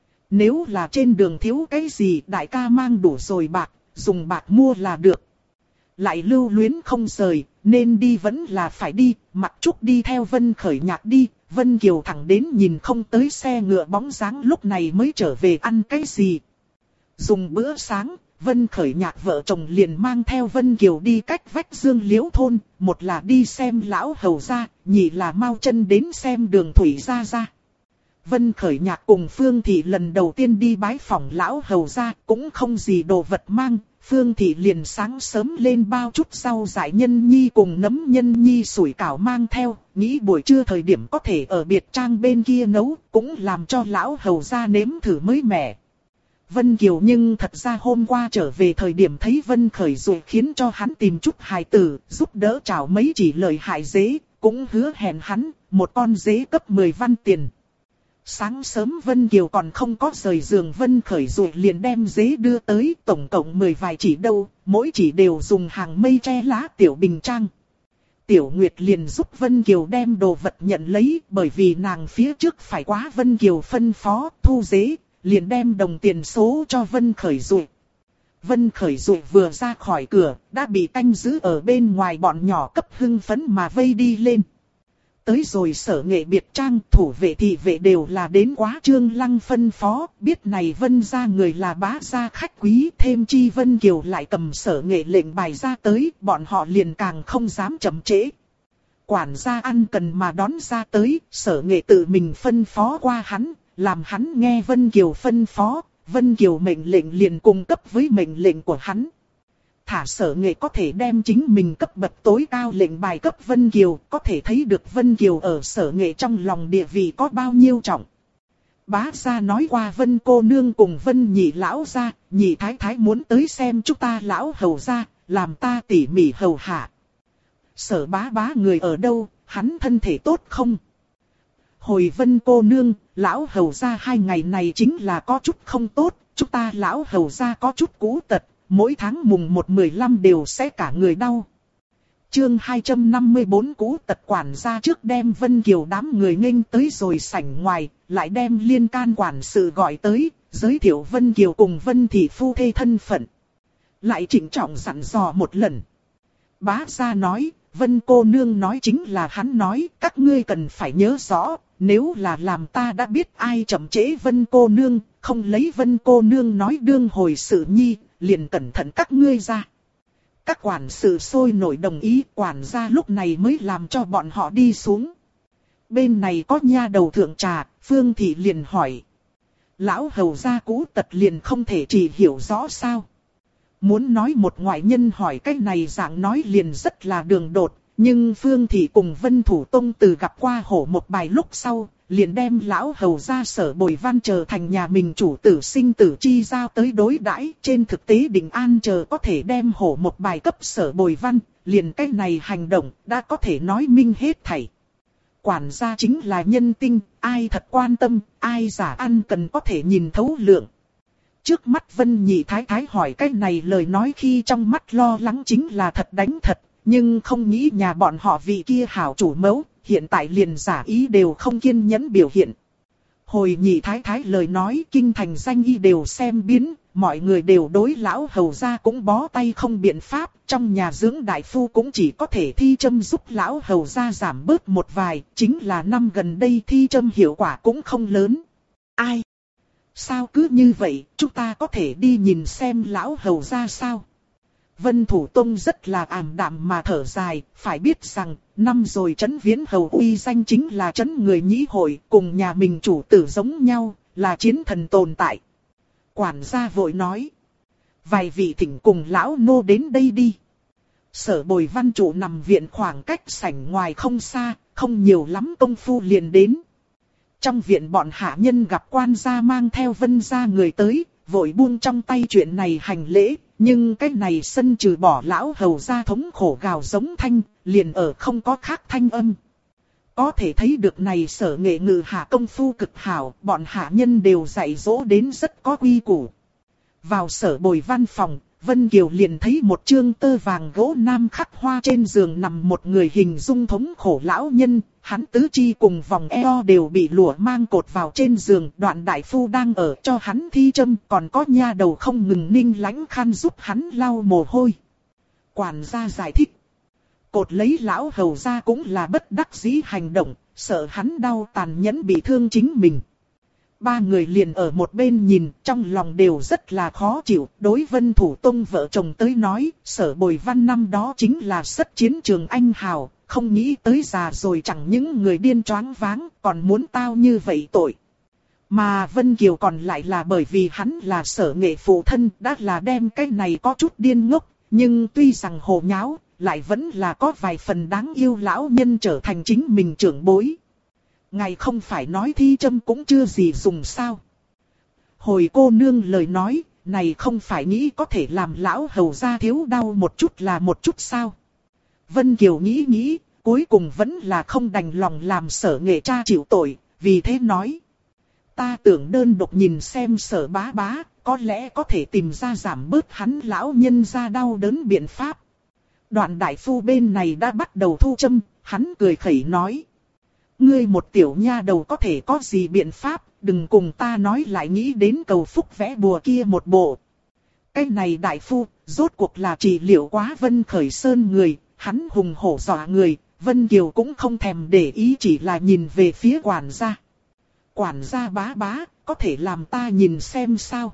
[SPEAKER 1] Nếu là trên đường thiếu cái gì đại ca mang đủ rồi bạc, dùng bạc mua là được. Lại lưu luyến không rời, nên đi vẫn là phải đi, Mặc Trúc đi theo Vân Khởi Nhạc đi. Vân Kiều thẳng đến nhìn không tới xe ngựa bóng dáng lúc này mới trở về ăn cái gì. Dùng bữa sáng, Vân Khởi Nhạc vợ chồng liền mang theo Vân Kiều đi cách vách Dương Liễu thôn, một là đi xem lão hầu gia, nhị là mau chân đến xem Đường Thủy ra. Vân Khởi Nhạc cùng Phương Thị lần đầu tiên đi bái phỏng lão hầu gia, cũng không gì đồ vật mang. Phương Thị liền sáng sớm lên bao chút rau dại nhân nhi cùng nấm nhân nhi sủi cảo mang theo, nghĩ buổi trưa thời điểm có thể ở biệt trang bên kia nấu, cũng làm cho lão hầu gia nếm thử mới mẻ. Vân Kiều nhưng thật ra hôm qua trở về thời điểm thấy Vân Khởi rồi khiến cho hắn tìm chút hài tử, giúp đỡ chào mấy chỉ lợi hại dế, cũng hứa hẹn hắn, một con dế cấp 10 văn tiền. Sáng sớm Vân Kiều còn không có rời giường, Vân Khởi rồi liền đem dế đưa tới, tổng cộng 10 vài chỉ đâu, mỗi chỉ đều dùng hàng mây tre lá tiểu bình trang. Tiểu Nguyệt liền giúp Vân Kiều đem đồ vật nhận lấy, bởi vì nàng phía trước phải quá Vân Kiều phân phó, thu dế, liền đem đồng tiền số cho Vân Khởi rồi. Vân Khởi rồi vừa ra khỏi cửa, đã bị canh giữ ở bên ngoài bọn nhỏ cấp hưng phấn mà vây đi lên. Tới rồi Sở Nghệ biệt trang, thủ vệ thị vệ đều là đến quá Trương Lăng phân phó, biết này Vân gia người là bá gia khách quý, thêm chi Vân Kiều lại cầm Sở Nghệ lệnh bài ra tới, bọn họ liền càng không dám chậm trễ. Quản gia ăn cần mà đón ra tới, Sở Nghệ tự mình phân phó qua hắn, làm hắn nghe Vân Kiều phân phó, Vân Kiều mệnh lệnh liền cung cấp với mệnh lệnh của hắn. Thả Sở Nghệ có thể đem chính mình cấp bậc tối cao lệnh bài cấp Vân Kiều, có thể thấy được Vân Kiều ở Sở Nghệ trong lòng địa vị có bao nhiêu trọng. Bá gia nói qua Vân cô nương cùng Vân nhị lão gia, nhị thái thái muốn tới xem chúng ta lão hầu gia, làm ta tỉ mỉ hầu hạ. Sở bá bá người ở đâu, hắn thân thể tốt không? Hồi Vân cô nương, lão hầu gia 2 ngày này chính là có chút không tốt, chúng ta lão hầu gia có chút cũ tật. Mỗi tháng mùng 1-15 đều sẽ cả người đau. Chương 254 cũ tật quản gia trước đem Vân Kiều đám người nghênh tới rồi sảnh ngoài, lại đem liên can quản sự gọi tới, giới thiệu Vân Kiều cùng Vân thị phu thê thân phận. Lại trịnh trọng dặn dò một lần. Bá gia nói, Vân cô nương nói chính là hắn nói, các ngươi cần phải nhớ rõ, nếu là làm ta đã biết ai chậm trễ Vân cô nương, không lấy Vân cô nương nói đương hồi sự nhi, liền cẩn thận các ngươi ra. Các quản sự sôi nổi đồng ý, quản gia lúc này mới làm cho bọn họ đi xuống. Bên này có nha đầu thượng trà, Phương Thị liền hỏi. Lão hầu gia cũ tật liền không thể chỉ hiểu rõ sao. Muốn nói một ngoại nhân hỏi cái này dạng nói liền rất là đường đột, nhưng Phương Thị cùng Vân Thủ Tông từ gặp qua hổ một bài lúc sau, liền đem lão hầu gia Sở Bồi Văn trở thành nhà mình chủ tử sinh tử chi giao tới đối đãi. Trên thực tế Định An chờ có thể đem hổ một bài cấp Sở Bồi Văn, liền cái này hành động đã có thể nói minh hết thảy. Quản gia chính là nhân tinh, ai thật quan tâm, ai giả ăn cần có thể nhìn thấu lượng. Trước mắt Vân nhị thái thái hỏi cái này lời nói khi trong mắt lo lắng chính là thật đánh thật, nhưng không nghĩ nhà bọn họ vị kia hảo chủ mẫu, hiện tại liền giả ý đều không kiên nhẫn biểu hiện. Hồi nhị thái thái lời nói kinh thành danh y đều xem biến, mọi người đều đối lão hầu gia cũng bó tay không biện pháp, trong nhà dưỡng đại phu cũng chỉ có thể thi châm giúp lão hầu gia giảm bớt một vài, chính là năm gần đây thi châm hiệu quả cũng không lớn. Ai? Sao cứ như vậy, chúng ta có thể đi nhìn xem lão hầu gia sao? Vân Thủ Tông rất là ảm đạm mà thở dài, phải biết rằng, năm rồi Trấn Viễn Hầu uy danh chính là Trấn người nhĩ hội, cùng nhà mình chủ tử giống nhau, là chiến thần tồn tại. Quản gia vội nói, vài vị thỉnh cùng lão nô đến đây đi. Sở Bồi Văn chủ nằm viện khoảng cách sảnh ngoài không xa, không nhiều lắm công phu liền đến. Trong viện bọn hạ nhân gặp quan gia mang theo Vân gia người tới, vội buông trong tay chuyện này hành lễ. Nhưng cái này sân trừ bỏ lão hầu gia thống khổ gào giống thanh, liền ở không có khác thanh âm. Có thể thấy được này Sở Nghệ ngự hạ công phu cực hảo, bọn hạ nhân đều dạy dỗ đến rất có quy củ. Vào Sở Bồi Văn phòng, Vân Kiều liền thấy một trương tơ vàng gỗ nam khắc hoa trên giường nằm một người hình dung thống khổ lão nhân, hắn tứ chi cùng vòng eo đều bị lụa mang cột vào trên giường, Đoạn đại phu đang ở cho hắn thi châm, còn có nha đầu không ngừng ninh lãnh khăn giúp hắn lau mồ hôi. Quản gia giải thích, cột lấy lão hầu gia cũng là bất đắc dĩ hành động, sợ hắn đau tàn nhẫn bị thương chính mình. Ba người liền ở một bên nhìn, trong lòng đều rất là khó chịu. Đối Vân Thủ Tông vợ chồng tới nói, Sở Bồi Văn năm đó chính là xuất chiến trường anh hào, không nghĩ tới già rồi chẳng những người điên choáng váng, còn muốn tao như vậy tội. Mà Vân Kiều còn lại là bởi vì hắn là Sở Nghệ phụ thân, đã là đem cái này có chút điên ngốc, nhưng tuy rằng hồ nháo, lại vẫn là có vài phần đáng yêu lão nhân trở thành chính mình trưởng bối. Ngài không phải nói thi châm cũng chưa gì dùng sao? Hồi cô nương lời nói, này không phải nghĩ có thể làm lão hầu gia thiếu đau một chút là một chút sao? Vân Kiều nghĩ nghĩ, cuối cùng vẫn là không đành lòng làm Sở Nghệ cha chịu tội, vì thế nói. Ta tưởng đơn độc nhìn xem Sở bá bá, có lẽ có thể tìm ra giảm bớt hắn lão nhân ra đau đớn biện pháp. Đoạn đại phu bên này đã bắt đầu thu châm, hắn cười khẩy nói. Ngươi một tiểu nha đầu có thể có gì biện pháp, đừng cùng ta nói lại nghĩ đến cầu phúc vẽ bùa kia một bộ. Cái này đại phu, rốt cuộc là trị liệu quá Vân Khởi Sơn người, hắn hùng hổ dọa người, Vân Kiều cũng không thèm để ý chỉ là nhìn về phía quản gia. Quản gia bá bá, có thể làm ta nhìn xem sao.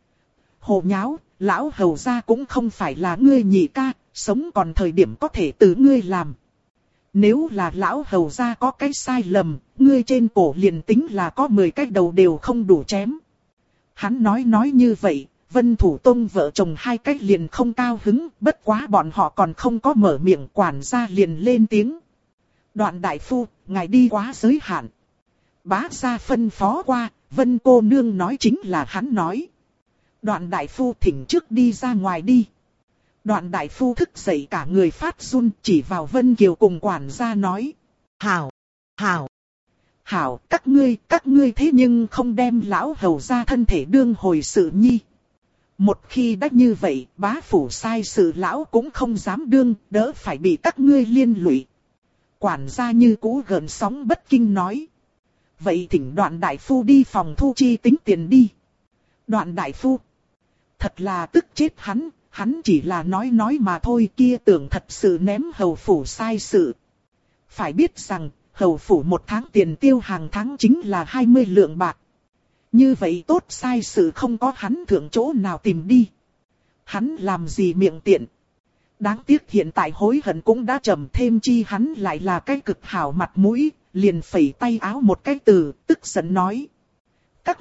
[SPEAKER 1] Hồ nháo, lão hầu gia cũng không phải là ngươi nhị ca, sống còn thời điểm có thể từ ngươi làm. Nếu là lão hầu gia có cái sai lầm, ngươi trên cổ liền tính là có 10 cái đầu đều không đủ chém. Hắn nói như vậy, Vân Thủ Tông vợ chồng hai cách liền không cao hứng, bất quá bọn họ còn không có mở miệng, quản gia liền lên tiếng. Đoạn đại phu, ngài đi quá giới hạn. Bá gia phân phó qua, Vân cô nương nói chính là hắn nói. Đoạn đại phu thỉnh trước đi ra ngoài đi. Đoạn đại phu thức dậy cả người phát run, chỉ vào Vân Kiều cùng quản gia nói. Hảo, hảo, hảo, các ngươi thế nhưng không đem lão hầu gia thân thể đương hồi sự nhi. Một khi đã như vậy, bá phủ sai sự lão cũng không dám đương, đỡ phải bị các ngươi liên lụy. Quản gia như cũ gợn sóng bất kinh nói. Vậy thỉnh đoạn đại phu đi phòng thu chi tính tiền đi. Đoạn đại phu. Thật là tức chết hắn chỉ là nói mà thôi, kia tưởng thật sự ném hầu phủ sai sự. Phải biết rằng, hầu phủ một tháng tiền tiêu hàng tháng chính là 20 lượng bạc. Như vậy tốt sai sự không có hắn thượng chỗ nào tìm đi. Hắn làm gì miệng tiện. Đáng tiếc hiện tại hối hận cũng đã chậm, thêm chi hắn lại là cái cực hảo mặt mũi, liền phẩy tay áo một cái từ, tức giận nói. Các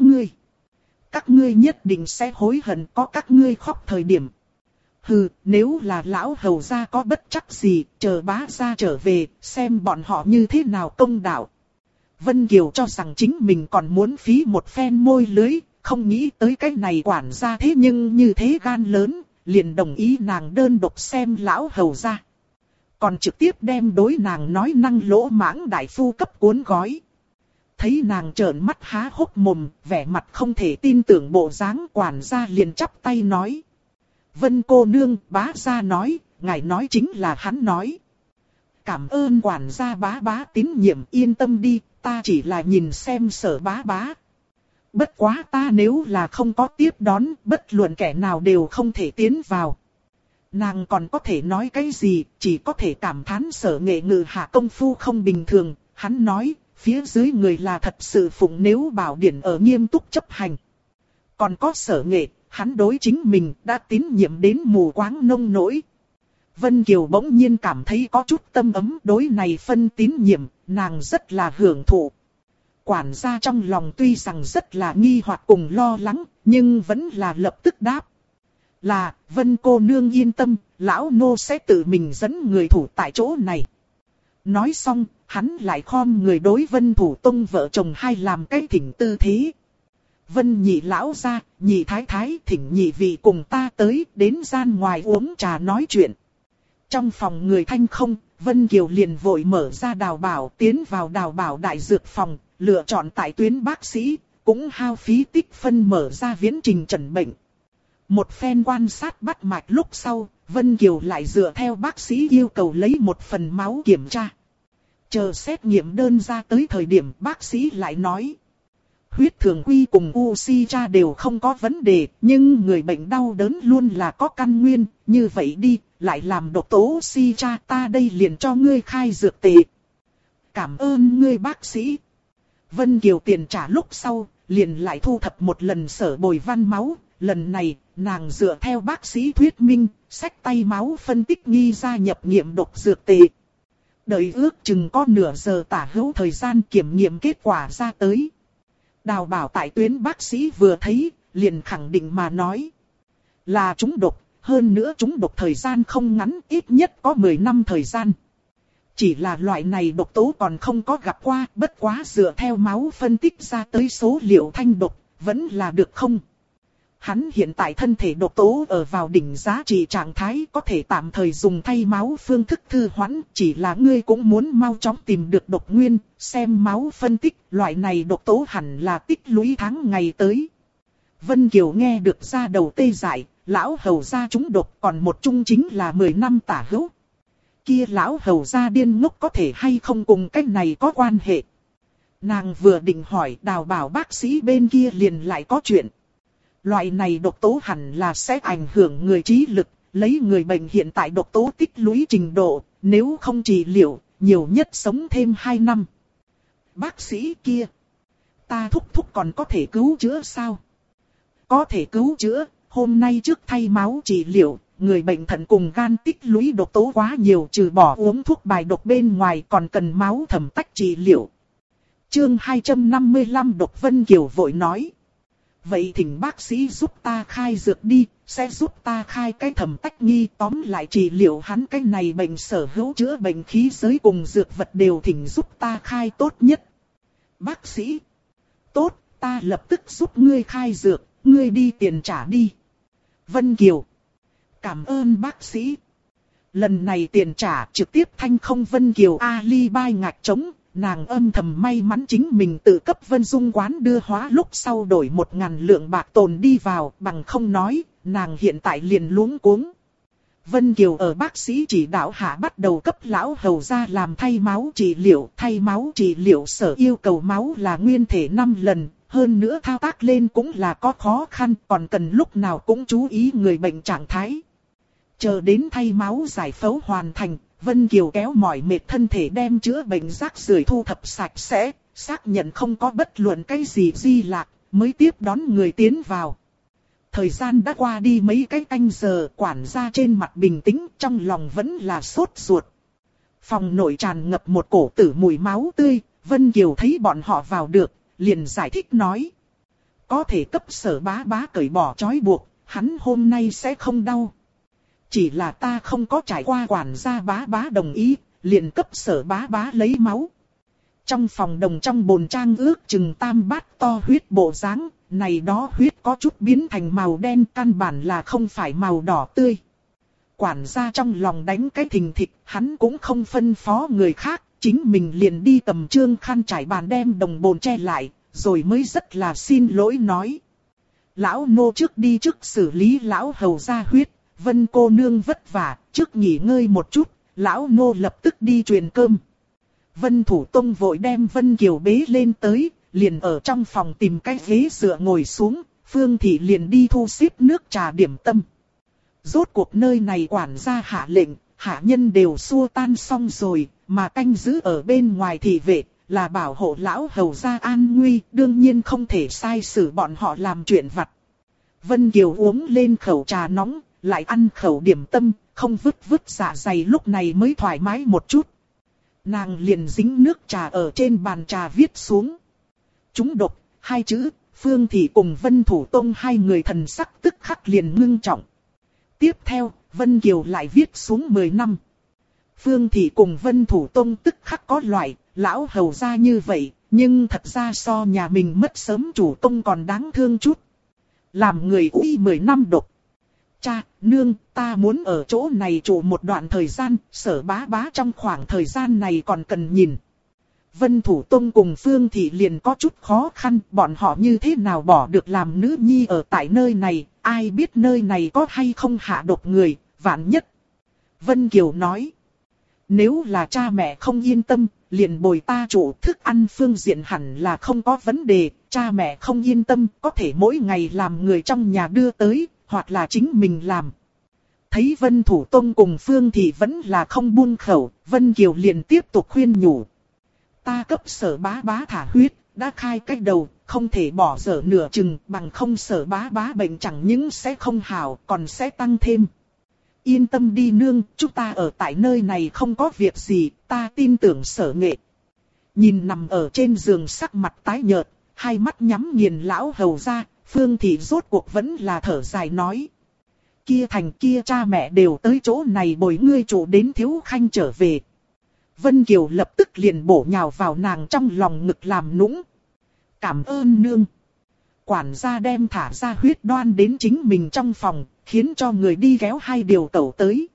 [SPEAKER 1] ngươi nhất định sẽ hối hận, có các ngươi khóc thời điểm. Hừ, nếu là lão hầu gia có bất trắc gì, chờ bá gia trở về, xem bọn họ như thế nào công đạo. Vân Kiều cho rằng chính mình còn muốn phí một phen môi lưới, không nghĩ tới cái này quản gia thế nhưng như thế gan lớn, liền đồng ý nàng đơn độc xem lão hầu gia. Còn trực tiếp đem đối nàng nói năng lỗ mãng đại phu cấp cuốn gói. Thấy nàng trợn mắt há hốc mồm, vẻ mặt không thể tin tưởng bộ dáng, quản gia liền chắp tay nói. Vân cô nương, bá gia nói, ngài nói chính là hắn nói. Cảm ơn quản gia bá bá tín nhiệm, yên tâm đi, ta chỉ là nhìn xem Sở bá bá. Bất quá ta nếu là không có tiếp đón, bất luận kẻ nào đều không thể tiến vào. Nàng còn có thể nói cái gì, chỉ có thể cảm thán Sở Nghệ ngự hạ công phu không bình thường. Hắn nói, phía dưới người là thật sự phụng nếu bảo điển ở nghiêm túc chấp hành. Còn có Sở Nghệ, hắn đối chính mình đã tín nhiệm đến mù quáng nông nỗi. Vân Kiều bỗng nhiên cảm thấy có chút tâm ấm, đối này phân tín nhiệm, nàng rất là hưởng thụ. Quản gia trong lòng tuy rằng rất là nghi hoặc cùng lo lắng, nhưng vẫn là lập tức đáp. Là, Vân cô nương yên tâm, lão nô sẽ tự mình dẫn người thủ tại chỗ này. Nói xong, hắn lại khom người đối Vân Thủ Tông vợ chồng hai làm cái thỉnh tư thế. Vân nhị lão ra, nhị thái thái thỉnh nhị vị cùng ta tới, đến gian ngoài uống trà nói chuyện. Trong phòng người thanh không, Vân Kiều liền vội mở ra đào bảo, tiến vào đào bảo đại dược phòng, lựa chọn tại tuyến bác sĩ, cũng hao phí tích phân mở ra viễn trình chẩn bệnh. Một phen quan sát bắt mạch lúc sau, Vân Kiều lại dựa theo bác sĩ yêu cầu lấy một phần máu kiểm tra. Chờ xét nghiệm đơn ra tới thời điểm bác sĩ lại nói. Huyết thường quy cùng oxy tra đều không có vấn đề, nhưng người bệnh đau đớn luôn là có căn nguyên, như vậy đi, lại làm độc tố oxy tra, ta đây liền cho ngươi khai dược tệ. Cảm ơn ngươi bác sĩ. Vân Kiều tiền trả lúc sau, liền lại thu thập một lần Sở Bồi Văn máu, lần này, nàng dựa theo bác sĩ thuyết minh, xách tay máu phân tích nghi ra nhập nghiệm độc dược tệ. Đợi ước chừng có nửa giờ tả hữu thời gian kiểm nghiệm kết quả ra tới. Đào bảo tại tuyến bác sĩ vừa thấy, liền khẳng định mà nói. Là trúng độc, hơn nữa trúng độc thời gian không ngắn, ít nhất có 10 năm thời gian. Chỉ là loại này độc tố còn không có gặp qua, bất quá dựa theo máu phân tích ra tới số liệu thanh độc, vẫn là được không? Hắn hiện tại thân thể độc tố ở vào đỉnh giá trị trạng thái, có thể tạm thời dùng thay máu phương thức thư hoãn, chỉ là ngươi cũng muốn mau chóng tìm được độc nguyên, xem máu phân tích, loại này độc tố hẳn là tích lũy tháng ngày tới. Vân Kiều nghe được ra đầu tê dại, lão hầu gia trúng độc, còn một chung chính là 10 năm tả hữu. Kia lão hầu gia điên ngốc có thể hay không cùng cái này có quan hệ? Nàng vừa định hỏi, Đào bảo bác sĩ bên kia liền lại có chuyện. Loại này độc tố hẳn là sẽ ảnh hưởng người trí lực, lấy người bệnh hiện tại độc tố tích lũy trình độ, nếu không trị liệu, nhiều nhất sống thêm 2 năm. Bác sĩ kia, ta thúc còn có thể cứu chữa sao? Có thể cứu chữa, hôm nay trước thay máu trị liệu, người bệnh thận cùng gan tích lũy độc tố quá nhiều, trừ bỏ uống thuốc bài độc bên ngoài còn cần máu thẩm tách trị liệu. Chương 255 Độc Vân Kiều vội nói. Vậy thỉnh bác sĩ giúp ta khai dược đi, sẽ giúp ta khai cái thẩm tách nghi, tóm lại trị liệu hắn cái này bệnh sở hữu chữa bệnh khí giới cùng dược vật đều thỉnh giúp ta khai tốt nhất. Bác sĩ, tốt, ta lập tức giúp ngươi khai dược, ngươi đi tiền trả đi. Vân Kiều, cảm ơn bác sĩ. Lần này tiền trả trực tiếp thanh không Vân Kiều alibi ngạch trống. Nàng âm thầm may mắn chính mình tự cấp Vân Dung quán đưa hóa lúc sau đổi 1.000 lượng bạc tồn đi vào, bằng không nói, nàng hiện tại liền luống cuống. Vân Kiều ở bác sĩ chỉ đạo hạ bắt đầu cấp lão hầu gia làm thay máu trị liệu sở yêu cầu máu là nguyên thể 5 lần, hơn nữa thao tác lên cũng là có khó khăn, còn cần lúc nào cũng chú ý người bệnh trạng thái. Chờ đến thay máu giải phẫu hoàn thành, Vân Kiều kéo mỏi mệt thân thể đem chữa bệnh rác rưởi thu thập sạch sẽ, xác nhận không có bất luận cái gì di lạc, mới tiếp đón người tiến vào. Thời gian đã qua đi mấy cái canh giờ, quản gia trên mặt bình tĩnh, trong lòng vẫn là sốt ruột. Phòng nội tràn ngập một cổ tử mùi máu tươi, Vân Kiều thấy bọn họ vào được, liền giải thích nói. Có thể cấp Sở Bá Bá cởi bỏ trói buộc, hắn hôm nay sẽ không đau. Chỉ là ta không có trải qua quản gia Bá Bá đồng ý, liền cấp Sở Bá Bá lấy máu. Trong phòng đồng trong bồn trang ước chừng tam bát to huyết bộ dáng, này đó huyết có chút biến thành màu đen, căn bản là không phải màu đỏ tươi. Quản gia trong lòng đánh cái thình thịch, hắn cũng không phân phó người khác, chính mình liền đi cầm trương khăn trải bàn đem đồng bồn che lại, rồi mới rất là xin lỗi nói. Lão nô trước đi trước xử lý lão hầu ra huyết. Vân cô nương vất vả, trước nghỉ ngơi một chút, lão nô lập tức đi truyền cơm. Vân Thủ Tông vội đem Vân Kiều bế lên tới, liền ở trong phòng tìm cái ghế dựa ngồi xuống, Phương Thị liền đi thu xếp nước trà điểm tâm. Rốt cuộc nơi này quản gia hạ lệnh, hạ nhân đều xua tan xong rồi, mà canh giữ ở bên ngoài thị vệ, là bảo hộ lão hầu gia an nguy, đương nhiên không thể sai xử bọn họ làm chuyện vặt. Vân Kiều uống lên khẩu trà nóng, lại ăn khẩu điểm tâm, không vứt dạ dày lúc này mới thoải mái một chút. Nàng liền dính nước trà ở trên bàn trà viết xuống. Trúng độc, 2 chữ, Phương Thị cùng Vân Thủ Tông hai người thần sắc tức khắc liền ngưng trọng. Tiếp theo, Vân Kiều lại viết xuống 10 năm. Phương Thị cùng Vân Thủ Tông tức khắc có loại, lão hầu ra như vậy, nhưng thật ra so nhà mình mất sớm chủ công còn đáng thương chút. Làm người uy 10 năm độc. Cha, nương, ta muốn ở chỗ này trụ một đoạn thời gian, Sở Bá Bá trong khoảng thời gian này còn cần nhìn. Vân Thủ Tông cùng Phương Thị liền có chút khó khăn, bọn họ như thế nào bỏ được làm nữ nhi ở tại nơi này, ai biết nơi này có hay không hạ độc người, vạn nhất. Vân Kiều nói, nếu là cha mẹ không yên tâm, liền bồi ta trụ, thức ăn phương diện hẳn là không có vấn đề, cha mẹ không yên tâm, có thể mỗi ngày làm người trong nhà đưa tới, hoặc là chính mình làm. Thấy Vân Thủ Tông cùng Phương Thị vẫn là không buông khẩu, Vân Kiều liền tiếp tục khuyên nhủ. Ta cấp Sở Bá Bá thả huyết, đã khai cách đầu, không thể bỏ dở nửa chừng, bằng không Sở Bá Bá bệnh chẳng những sẽ không hảo, còn sẽ tăng thêm. Yên tâm đi nương, chúng ta ở tại nơi này không có việc gì, ta tin tưởng Sở Nghệ. Nhìn nằm ở trên giường sắc mặt tái nhợt, hai mắt nhắm nghiền lão hầu ra, Phương Thị rốt cuộc vẫn là thở dài nói. Kia thành kia cha mẹ đều tới chỗ này bồi ngươi trụ đến Thiếu Khanh trở về. Vân Kiều lập tức liền bổ nhào vào nàng trong lòng ngực làm nũng. Cảm ơn nương. Quản gia đem thả ra huyết đoan đến chính mình trong phòng, khiến cho người đi kéo 2 điều cẩu tới.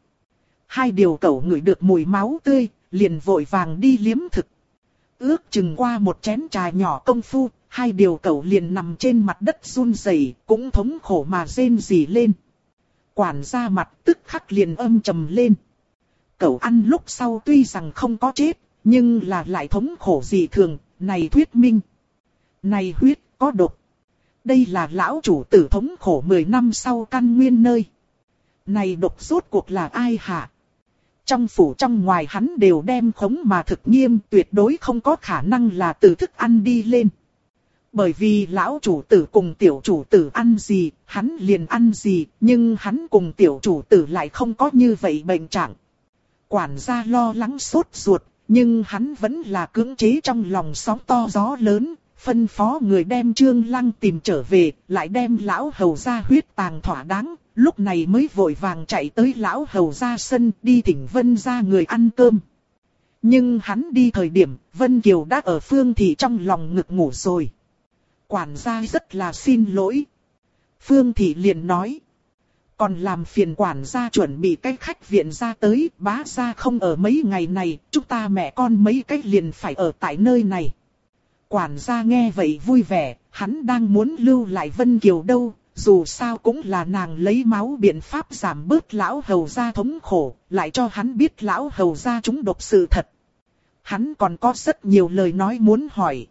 [SPEAKER 1] 2 điều cẩu ngửi được mùi máu tươi, liền vội vàng đi liếm thực. Ước chừng qua một chén trà nhỏ công phu, 2 điều cẩu liền nằm trên mặt đất run rẩy, cũng thống khổ mà rên rỉ lên. Quản gia mặt tức khắc liền âm trầm lên. Cẩu ăn lúc sau tuy rằng không có chết, nhưng là lại thống khổ dị thường, này thuyết minh. Này huyết có độc. Đây là lão chủ tử thống khổ 10 năm sau căn nguyên nơi. Này độc rốt cuộc là ai hả? Trong phủ trong ngoài hắn đều đem khống mà thực nghiêm, tuyệt đối không có khả năng là từ thức ăn đi lên. Bởi vì lão chủ tử cùng tiểu chủ tử ăn gì, hắn liền ăn gì, nhưng hắn cùng tiểu chủ tử lại không có như vậy bệnh trạng. Quản gia lo lắng sốt ruột, nhưng hắn vẫn là cưỡng chế trong lòng sóng to gió lớn, phân phó người đem Trương Lăng tìm trở về, lại đem lão hầu ra huyết tàng thỏa đáng, lúc này mới vội vàng chạy tới lão hầu ra sân đi thỉnh Vân ra người ăn cơm. Nhưng hắn đi thời điểm, Vân Kiều đã ở Phương Thị trong lòng ngực ngủ rồi. Quản gia rất là xin lỗi. Phương Thị liền nói. Còn làm phiền quản gia chuẩn bị cái khách viện ra tới, bá gia không ở mấy ngày này, chúng ta mẹ con mấy cái liền phải ở tại nơi này. Quản gia nghe vậy vui vẻ, hắn đang muốn lưu lại Vân Kiều đâu, dù sao cũng là nàng lấy máu biện pháp giảm bớt lão hầu gia thống khổ, lại cho hắn biết lão hầu gia trúng độc sự thật. Hắn còn có rất nhiều lời nói muốn hỏi.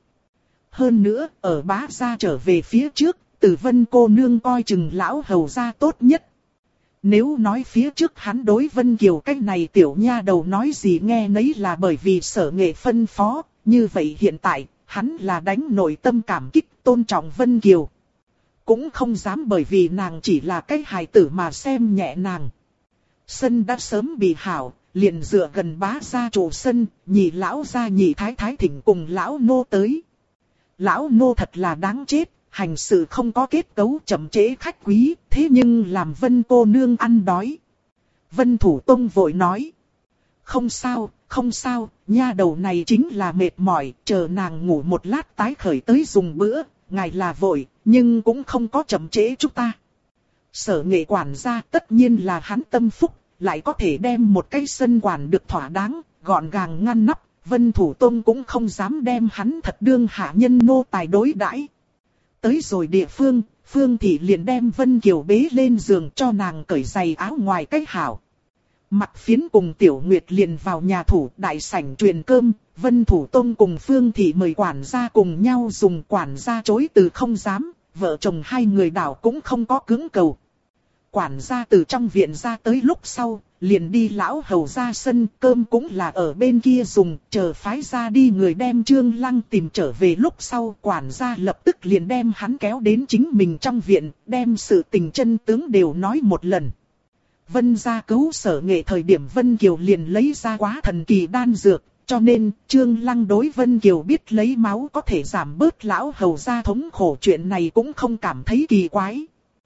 [SPEAKER 1] Hơn nữa, ở bá gia trở về phía trước, Từ Vân cô nương coi chừng lão hầu gia tốt nhất. Nếu nói phía trước hắn đối Vân Kiều cái này tiểu nha đầu nói gì nghe nấy là bởi vì Sở Nghệ phân phó, như vậy hiện tại, hắn là đánh nội tâm cảm kích tôn trọng Vân Kiều. Cũng không dám bởi vì nàng chỉ là cái hài tử mà xem nhẹ nàng. Sân đã sớm bị hảo, liền dựa gần bá gia chủ sân, nhị lão gia nhị thái thái thỉnh cùng lão nô tới. Lão nô thật là đáng chết, hành sự không có kết cấu chậm trễ khách quý, thế nhưng làm Vân cô nương ăn đói. Vân Thủ Tông vội nói. Không sao, không sao, nha đầu này chính là mệt mỏi, chờ nàng ngủ một lát tái khởi tới dùng bữa, ngài là vội, nhưng cũng không có chậm trễ chúng ta. Sở Nghệ quản gia tất nhiên là hắn tâm phúc, lại có thể đem một cái sân quản được thỏa đáng, gọn gàng ngăn nắp, Vân Thủ Tông cũng không dám đem hắn thật đương hạ nhân nô tài đối đãi. Tới rồi địa phương, Phương Thị liền đem Vân Kiều bế lên giường cho nàng cởi giày áo ngoài cách hảo. Mặt Phiến cùng Tiểu Nguyệt liền vào nhà thủ đại sảnh truyền cơm, Vân Thủ Tông cùng Phương Thị mời quản gia cùng nhau dùng, quản gia chối từ không dám, vợ chồng hai người đảo cũng không có cưỡng cầu. Quản gia từ trong viện ra tới lúc sau, liền đi lão hầu ra sân, cơm cũng là ở bên kia dùng, chờ phái ra đi người đem Trương Lăng tìm trở về lúc sau, quản gia lập tức liền đem hắn kéo đến chính mình trong viện, đem sự tình chân tướng đều nói một lần. Vân gia cứu Sở Nghệ thời điểm Vân Kiều liền lấy ra quá thần kỳ đan dược, cho nên Trương Lăng đối Vân Kiều biết lấy máu có thể giảm bớt lão hầu gia thống khổ, chuyện này cũng không cảm thấy kỳ quái.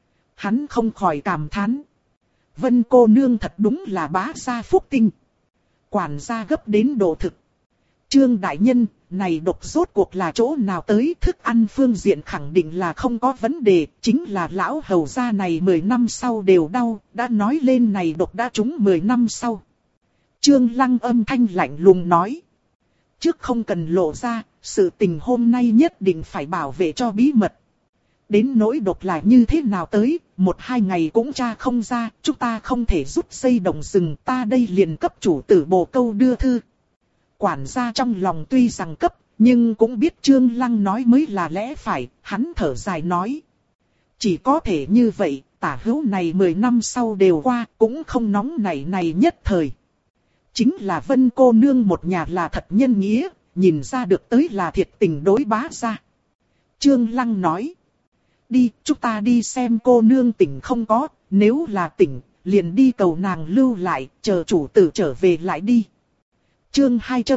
[SPEAKER 1] Hắn không khỏi cảm thán. Vân cô nương thật đúng là bá gia phúc tinh. Quản gia gấp đến độ thực. Trương đại nhân, này độc rốt cuộc là chỗ nào tới, thức ăn phương diện khẳng định là không có vấn đề, chính là lão hầu gia này 10 năm sau đều đau, đã nói lên này độc đã trúng 10 năm sau. Trương Lăng âm thanh lạnh lùng nói. Trước không cần lộ ra, sự tình hôm nay nhất định phải bảo vệ cho bí mật. Đến nỗi độc là như thế nào tới, 1-2 ngày cũng tra không ra, chúng ta không thể rút dây động rừng, ta đây liền cấp chủ tử bổ câu đưa thư. Quản gia trong lòng tuy rằng cấp, nhưng cũng biết Trương Lăng nói mới là lẽ phải, hắn thở dài nói. Chỉ có thể như vậy, tả hữu này 10 năm sau đều qua, cũng không nóng này nhất thời. Chính là Vân cô nương một nhà là thật nhân nghĩa, nhìn ra được tới là thiệt tình đối bá gia. Trương Lăng nói. Đi, chúng ta đi xem cô nương tỉnh không có, nếu là tỉnh, liền đi cầu nàng lưu lại, chờ chủ tử trở về lại đi. Chương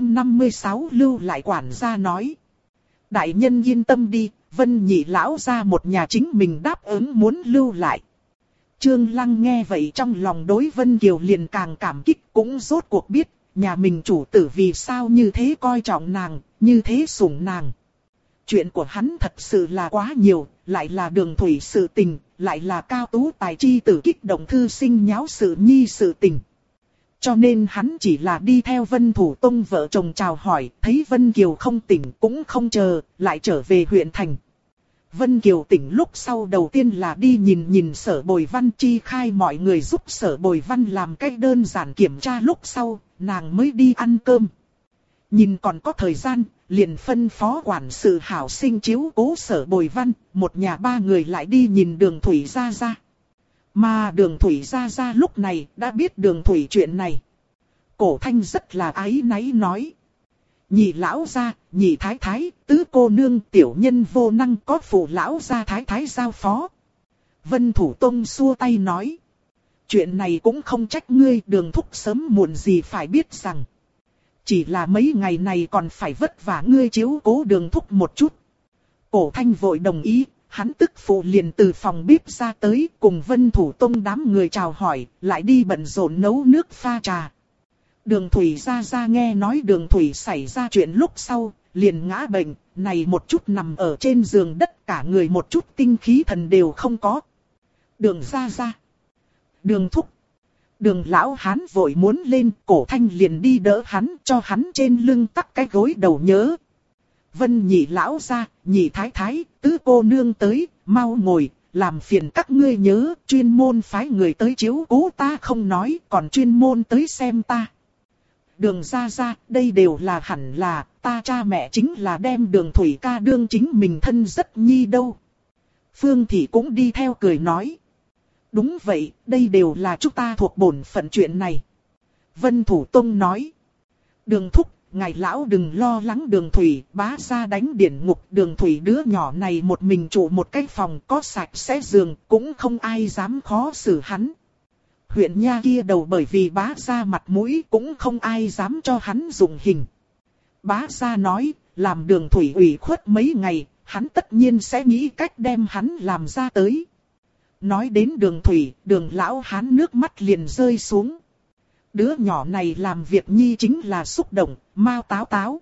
[SPEAKER 1] 256 lưu lại quản gia nói. Đại nhân yên tâm đi, Vân nhị lão ra một nhà chính mình đáp ứng muốn lưu lại. Trương Lăng nghe vậy trong lòng đối Vân Kiều liền càng cảm kích, cũng rốt cuộc biết, nhà mình chủ tử vì sao như thế coi trọng nàng, như thế sủng nàng. Chuyện của hắn thật sự là quá nhiều, lại là Đường Thủy sự tình, lại là Cao Tú Tài chi tử kích động thư sinh nháo sự nhi sự tình. Cho nên hắn chỉ là đi theo Vân Thủ Tông vợ chồng chào hỏi, thấy Vân Kiều không tỉnh cũng không chờ, lại trở về huyện thành. Vân Kiều tỉnh lúc sau đầu tiên là đi nhìn Sở Bồi Văn chi khai mọi người giúp Sở Bồi Văn làm cách đơn giản kiểm tra lúc sau, nàng mới đi ăn cơm. Nhìn còn có thời gian, liền phân phó quản sự hảo sinh chiếu cố Sở Bồi Văn, một nhà ba người lại đi nhìn Đường Thủy Gia Gia. Mà Đường Thủy Gia Gia lúc này đã biết Đường Thủy chuyện này. Cổ Thanh rất là áy náy nói. Nhị lão gia, nhị thái thái, tứ cô nương, tiểu nhân vô năng có phụ lão gia thái thái giao phó. Vân Thủ Tông xua tay nói. Chuyện này cũng không trách ngươi, Đường thúc sớm muộn gì phải biết rằng. Chỉ là mấy ngày này còn phải vất vả ngươi chiếu cố Đường thúc một chút. Cổ Thanh vội đồng ý, hắn tức phụ liền từ phòng bếp ra tới cùng Vân Thủ Tông đám người chào hỏi, lại đi bận rộn nấu nước pha trà. Đường Thủy Gia Gia nghe nói Đường Thủy xảy ra chuyện lúc sau, liền ngã bệnh, này một chút nằm ở trên giường đất, cả người một chút tinh khí thần đều không có. Đường Gia Gia, Đường Thúc, Đường Lão Hán vội muốn lên, Cổ Thanh liền đi đỡ hắn, cho hắn trên lưng tắc cái gối đầu nhớ. Vân nhị lão gia, nhị thái thái, tứ cô nương tới, mau ngồi, làm phiền các ngươi nhớ, chuyên môn phái người tới chiếu cố ta không nói, còn chuyên môn tới xem ta. Đường Gia Gia, đây đều là hẳn là, ta cha mẹ chính là đem Đường Thủy ca đương chính mình thân rất nhi đâu. Phương Thị cũng đi theo cười nói. Đúng vậy, đây đều là chúng ta thuộc bổn phận chuyện này. Vân Thủ Tông nói. Đường thúc, ngài lão đừng lo lắng Đường Thủy, bá ra đánh điển ngục. Đường Thủy đứa nhỏ này một mình trụ một cái phòng có sạch sẽ giường, cũng không ai dám khó xử hắn. Huyện nha kia đầu bởi vì bá ra mặt mũi cũng không ai dám cho hắn dụng hình. Bá ra nói, làm Đường Thủy ủy khuất mấy ngày, hắn tất nhiên sẽ nghĩ cách đem hắn làm ra tới. Nói đến Đường Thủy, Đường Lão Hán nước mắt liền rơi xuống. Đứa nhỏ này làm việc nhi chính là xúc động, mau táo táo.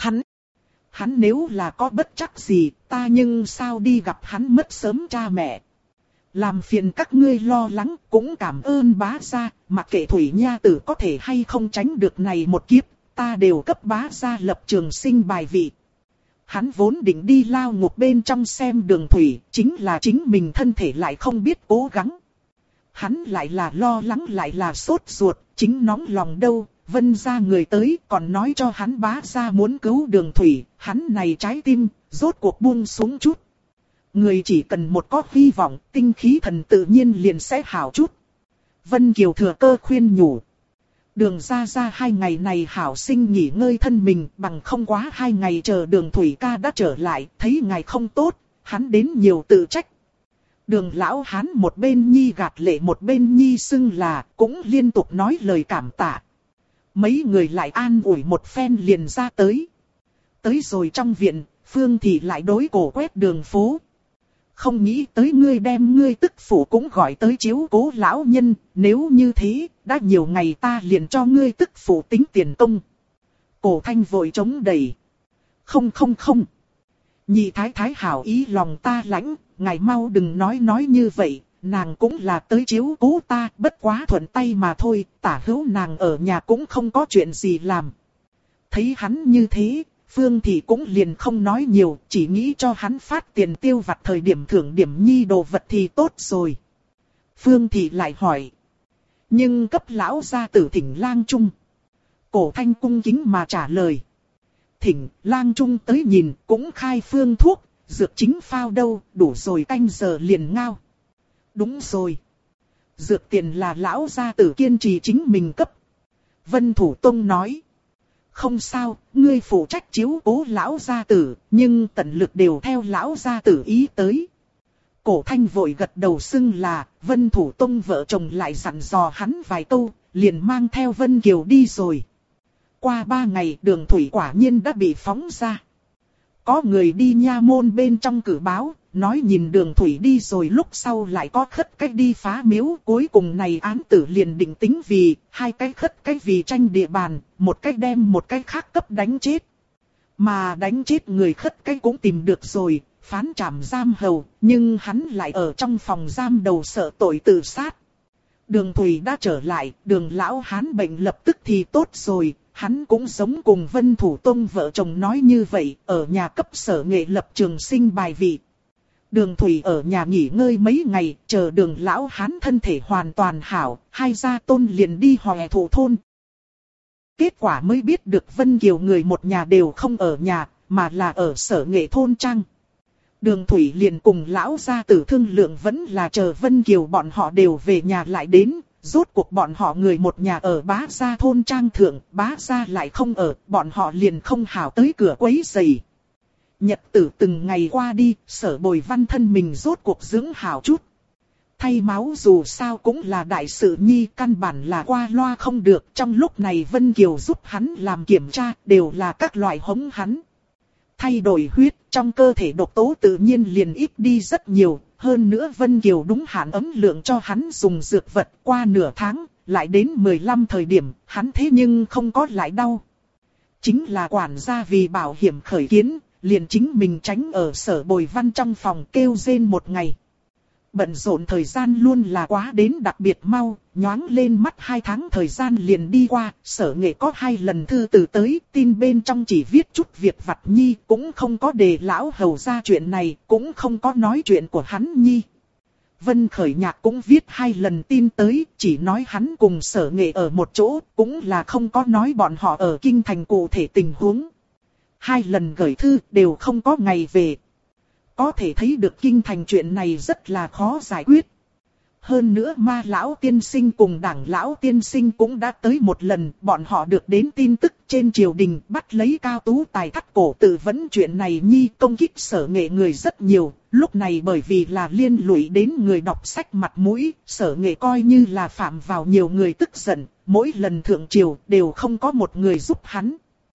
[SPEAKER 1] Hắn nếu là có bất trắc gì, ta nhưng sao đi gặp hắn mất sớm cha mẹ. Làm phiền các ngươi lo lắng, cũng cảm ơn bá gia, mặc kệ Thủy Nha tử có thể hay không tránh được này một kiếp, ta đều cấp bá gia lập trường sinh bài vị. Hắn vốn định đi lao ngục bên trong xem Đường Thủy, chính là chính mình thân thể lại không biết cố gắng. Hắn lại là lo lắng lại là sốt ruột, chính nóng lòng đâu, Vân gia người tới còn nói cho hắn bá gia muốn cứu Đường Thủy, hắn này trái tim, rốt cuộc buông xuống chút. Người chỉ cần một có hy vọng, tinh khí thần tự nhiên liền sẽ hảo chút. Vân Kiều thừa cơ khuyên nhủ. Đường Gia Gia 2 ngày này hảo sinh nghỉ ngơi thân mình, bằng không quá 2 ngày chờ Đường Thủy ca đã trở lại, thấy ngài không tốt, hắn đến nhiều tự trách. Đường Lão Hán một bên nhi gạt lệ một bên nhi xưng là, cũng liên tục nói lời cảm tạ. Mấy người lại an ủi một phen liền ra tới. Tới rồi trong viện, Phương Thị lại đối cổ quét đường phố. Không nghĩ tới ngươi đem ngươi tức phụ cũng gọi tới chiếu cố lão nhân, nếu như thế, đã nhiều ngày ta liền cho ngươi tức phụ tính tiền công. Cổ Thanh vội chống đẩy. Không. Nhị thái thái hảo ý lòng ta lãnh, ngài mau đừng nói như vậy, nàng cũng là tới chiếu cố ta, bất quá thuận tay mà thôi, tả hữu nàng ở nhà cũng không có chuyện gì làm. Thấy hắn như thế, Phương Thị cũng liền không nói nhiều, chỉ nghĩ cho hắn phát tiền tiêu vặt thời điểm thưởng điểm nhi đồ vật thì tốt rồi. Phương Thị lại hỏi. Nhưng cấp lão gia tử thỉnh lang trung. Cổ Thanh cung kính mà trả lời. Thỉnh lang trung tới nhìn cũng khai phương thuốc, dược chính phao đâu, đủ rồi canh giờ liền ngao. Đúng rồi. Dược tiền là lão gia tử kiên trì chính mình cấp. Vân Thủ Tông nói. Không sao, ngươi phụ trách chiếu cố lão gia tử, nhưng tận lực đều theo lão gia tử ý tới. Cổ Thanh vội gật đầu xưng là, Vân Thủ Tông vợ chồng lại dặn dò hắn vài câu, liền mang theo Vân Kiều đi rồi. Qua 3 ngày Đường Thủy quả nhiên đã bị phóng ra. Có người đi nha môn bên trong cử báo, nói nhìn Đường Thủy đi rồi lúc sau lại có khất cách đi phá miếu. Cuối cùng này án tử liền định tính vì 2 cái khất cách vì tranh địa bàn, một cách đem một cách khác cấp đánh chết. Mà đánh chết người khất cái cũng tìm được rồi, phán trảm giam hầu, nhưng hắn lại ở trong phòng giam đầu sợ tội tự sát. Đường Thủy đã trở lại, Đường lão hán bệnh lập tức thì tốt rồi, hắn cũng giống cùng Vân Thủ Tông vợ chồng nói như vậy, ở nhà cấp Sở Nghệ lập trường sinh bài vị. Đường Thủy ở nhà nghỉ ngơi mấy ngày, chờ Đường lão hán thân thể hoàn toàn hảo, hai gia tôn liền đi Hòe Thụ thôn. Kết quả mới biết được Vân Kiều người một nhà đều không ở nhà, mà là ở Sở Nghệ thôn trang. Đường Thủy liền cùng lão gia tử thương lượng vẫn là chờ Vân Kiều bọn họ đều về nhà lại đến, rốt cuộc bọn họ người một nhà ở Bá Gia thôn trang thượng, Bá Gia lại không ở, bọn họ liền không hảo tới cửa quấy rầy. Nhật tử từng ngày qua đi, Sở Bồi Văn thân mình rốt cuộc dưỡng hảo chút. Thay máu dù sao cũng là đại sự nhi, căn bản là qua loa không được, trong lúc này Vân Kiều giúp hắn làm kiểm tra, đều là các loại hống hắn. Thay đổi huyết, trong cơ thể độc tố tự nhiên liền ít đi rất nhiều, hơn nữa Vân Kiều đúng hạn ấm lượng cho hắn dùng dược vật qua nửa tháng, lại đến 15 thời điểm, hắn thế nhưng không có lại đau. Chính là quản gia vì bảo hiểm khởi kiến, liền chính mình tránh ở Sở Bồi Văn trong phòng kêu rên một ngày. Bận rộn thời gian luôn là quá đến đặc biệt mau, nhoáng lên mắt 2 tháng thời gian liền đi qua, Sở Nghệ có 2 lần thư từ tới, tin bên trong chỉ viết chút việc vặt nhi, cũng không có đề lão hầu ra chuyện này, cũng không có nói chuyện của hắn nhi. Vân Khởi Nhạc cũng viết 2 lần tin tới, chỉ nói hắn cùng Sở Nghệ ở một chỗ, cũng là không có nói bọn họ ở kinh thành cụ thể tình huống. 2 lần gửi thư đều không có ngày về. Có thể thấy được kinh thành chuyện này rất là khó giải quyết. Hơn nữa Ma lão tiên sinh cùng Đảng lão tiên sinh cũng đã tới một lần, bọn họ được đến tin tức trên triều đình bắt lấy Cao Tú Tài thắt cổ tự vấn chuyện này nhi, công kích Sở Nghệ người rất nhiều, lúc này bởi vì là liên lụy đến người đọc sách mặt mũi, Sở Nghệ coi như là phạm vào nhiều người tức giận, mỗi lần thượng triều đều không có một người giúp hắn.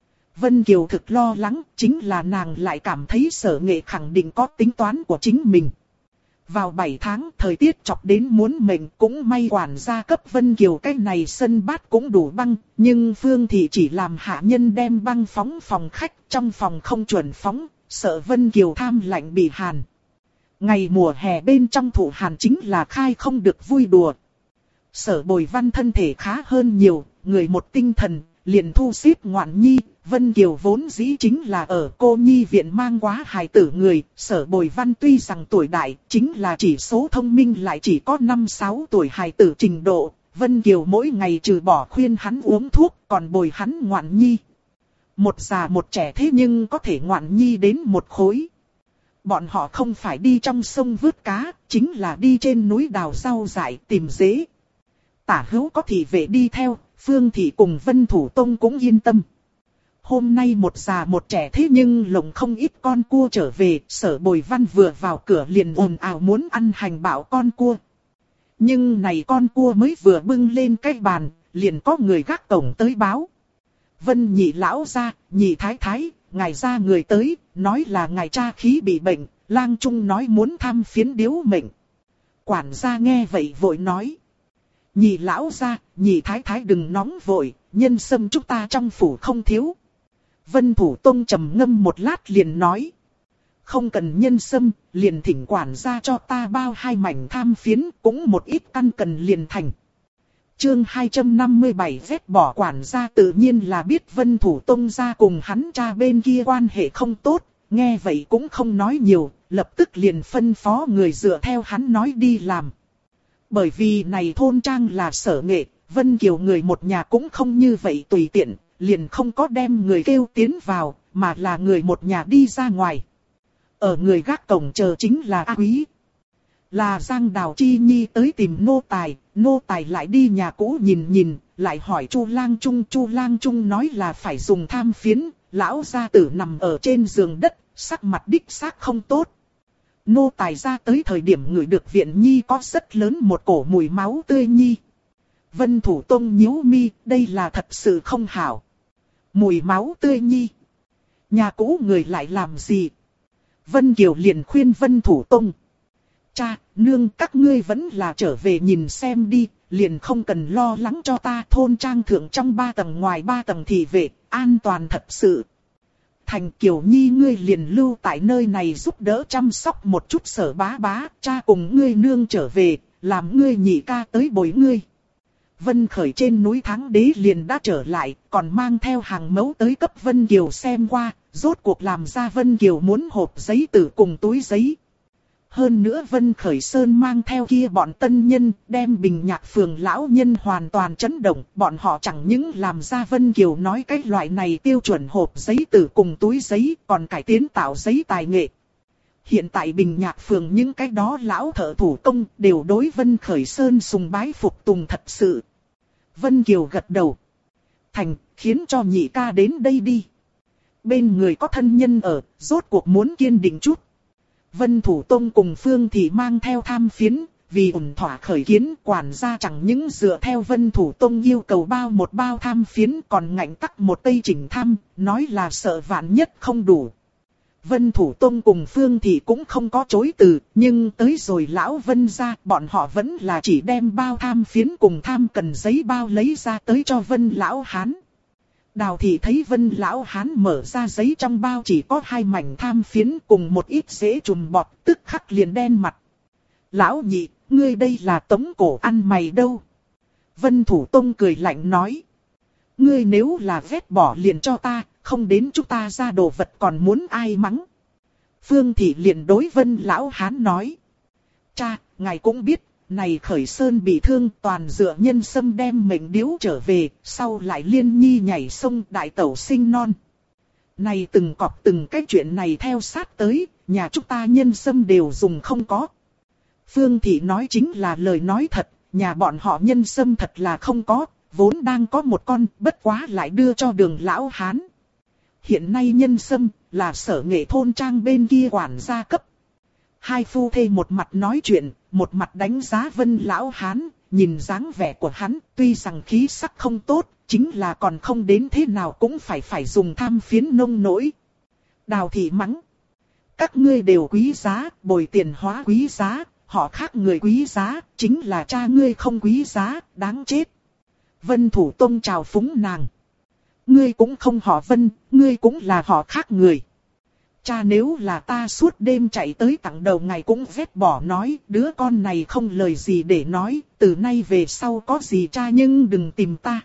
[SPEAKER 1] Vân Kiều thực lo lắng, chính là nàng lại cảm thấy Sở Nghệ khẳng định có tính toán của chính mình. Vào 7 tháng, thời tiết chọc đến muốn mệnh, cũng may quản gia cấp Vân Kiều cái này sân bát cũng đủ băng, nhưng Phương Thị chỉ làm hạ nhân đem băng phóng phòng khách, trong phòng không chuẩn phóng, sợ Vân Kiều tham lạnh bị hàn. Ngày mùa hè bên trong thụ hàn chính là khai không được vui đùa. Sở Bồi Văn thân thể khá hơn nhiều, người một tinh thần, liền thu xếp ngoạn nhi. Vân Kiều vốn dĩ chính là ở cô nhi viện mang quá hài tử người, Sở Bồi Văn tuy rằng tuổi đại, chính là chỉ số thông minh lại chỉ có 5-6 tuổi hài tử trình độ. Vân Kiều mỗi ngày trừ bỏ khuyên hắn uống thuốc, còn bồi hắn ngoạn nhi. Một già một trẻ thế nhưng có thể ngoạn nhi đến một khối. Bọn họ không phải đi trong sông vớt cá, chính là đi trên núi đào rau dại tìm dế. Tả hữu có thị vệ đi theo, Phương Thị cùng Vân Thủ Tông cũng yên tâm. Hôm nay một già một trẻ thế nhưng lồng không ít con cua trở về, Sở Bồi Văn vừa vào cửa liền ồn ào muốn ăn hành bảo con cua. Nhưng này con cua mới vừa bưng lên cái bàn, liền có người gác cổng tới báo. Vân Nhị lão ra, Nhị thái thái, ngài ra người tới, nói là ngài cha khí bị bệnh, lang trung nói muốn thăm phiến điếu mệnh. Quản gia nghe vậy vội nói. Nhị lão ra, Nhị thái thái đừng nóng vội, nhân sâm chúng ta trong phủ không thiếu. Vân Thủ Tông trầm ngâm một lát liền nói. Không cần nhân sâm, liền thỉnh quản gia cho ta bao 2 mảnh tham phiến, cũng một ít căn cần liền thành. Chương 257 vết bỏ quản gia tự nhiên là biết Vân Thủ Tông ra cùng hắn cha bên kia quan hệ không tốt, nghe vậy cũng không nói nhiều, lập tức liền phân phó người dựa theo hắn nói đi làm. Bởi vì này thôn trang là Sở Nghệ, Vân Kiều người một nhà cũng không như vậy tùy tiện, liền không có đem người kêu tiến vào, mà là người một nhà đi ra ngoài. Ở người gác cổng chờ chính là A Quý. Là Giang Đào Chi Nhi tới tìm nô tài lại đi nhà cũ nhìn, lại hỏi Chu Lang Trung nói là phải dùng tham phiến, lão gia tử nằm ở trên giường đất, sắc mặt đích xác không tốt. Nô tài ra tới thời điểm ngửi được viện nhi có rất lớn một cổ mùi máu tươi nhi. Vân Thủ Tông nhíu mi, đây là thật sự không hảo. Mùi máu tươi nhi. Nhà cũ người lại làm gì? Vân Kiều liền khuyên Vân Thủ Tông. Cha, nương các ngươi vẫn là trở về nhìn xem đi, liền không cần lo lắng cho ta, thôn trang thượng trong 3 tầng ngoài 3 tầng thị vệ, an toàn thật sự. Thành Kiều Nhi ngươi liền lưu tại nơi này giúp đỡ chăm sóc một chút Sở bá bá, cha cùng ngươi nương trở về, làm ngươi nhị ca tới bồi ngươi. Vân Khởi trên núi Thắng Đế liền đã trở lại, còn mang theo hàng mẫu tới cấp Vân Kiều xem qua, rốt cuộc làm ra Vân Kiều muốn hộp giấy tử cùng túi giấy. Hơn nữa Vân Khởi Sơn mang theo kia bọn tân nhân, đem Bình Nhạc phường lão nhân hoàn toàn chấn động, bọn họ chẳng những làm ra Vân Kiều nói cái loại này tiêu chuẩn hộp giấy tử cùng túi giấy, còn cải tiến tạo giấy tài nghệ. Hiện tại Bình Nhạc phường những cái đó lão thợ thủ công đều đối Vân Khởi Sơn sùng bái phục tùng thật sự. Vân Kiều gật đầu. Thành, khiến cho nhị ca đến đây đi. Bên người có thân nhân ở, rốt cuộc muốn kiên định chút. Vân Thủ Tông cùng Phương Thị mang theo tham phiến, vì ổn thỏa khởi kiến quản gia chẳng những dựa theo Vân Thủ Tông yêu cầu bao một bao tham phiến còn ngạnh tắc một tây chỉnh tham, nói là sợ vạn nhất không đủ. Vân Thủ Tông cùng Phương Thị cũng không có chối từ, nhưng tới rồi lão Vân ra, bọn họ vẫn là chỉ đem bao tham phiến cùng tham cần giấy bao lấy ra tới cho Vân lão hán. Đào Thị thấy Vân lão hán mở ra giấy trong bao chỉ có 2 mảnh tham phiến cùng một ít rễ chùm bọt, tức khắc liền đen mặt. Lão nhị, ngươi đây là tống cổ ăn mày đâu? Vân Thủ Tông cười lạnh nói. Ngươi nếu là ghét bỏ liền cho ta, không đến chúng ta ra đồ vật còn muốn ai mắng. Phương Thị liền đối Vân lão hán nói. Cha, ngài cũng biết, này Khởi Sơn bị thương toàn dựa nhân sâm đem mệnh điếu trở về, sau lại liên nhi nhảy sông đại tẩu sinh non. Này từng cọp từng cái chuyện này theo sát tới, nhà chúng ta nhân sâm đều dùng không có. Phương Thị nói chính là lời nói thật, nhà bọn họ nhân sâm thật là không có, vốn đang có một con, bất quá lại đưa cho Đường lão hán. Hiện nay nhân sâm là Sở Nghệ thôn trang bên kia quản gia cấp. Hai phu thê một mặt nói chuyện, một mặt đánh giá Vân lão hán, nhìn dáng vẻ của hắn, tuy rằng khí sắc không tốt, chính là còn không đến thế nào cũng phải dùng tham phiến nông nỗi. Đào Thị mắng. Các ngươi đều quý giá, bồi tiền hóa quý giá, họ khác người quý giá, chính là cha ngươi không quý giá, đáng chết. Vân Thủ Tông chào phúng nàng. Ngươi cũng không họ Vân, ngươi cũng là họ khác người. Cha nếu là ta suốt đêm chạy tới tặng đầu ngày cũng vết bỏ nói, đứa con này không lời gì để nói, từ nay về sau có gì cha nhưng đừng tìm ta.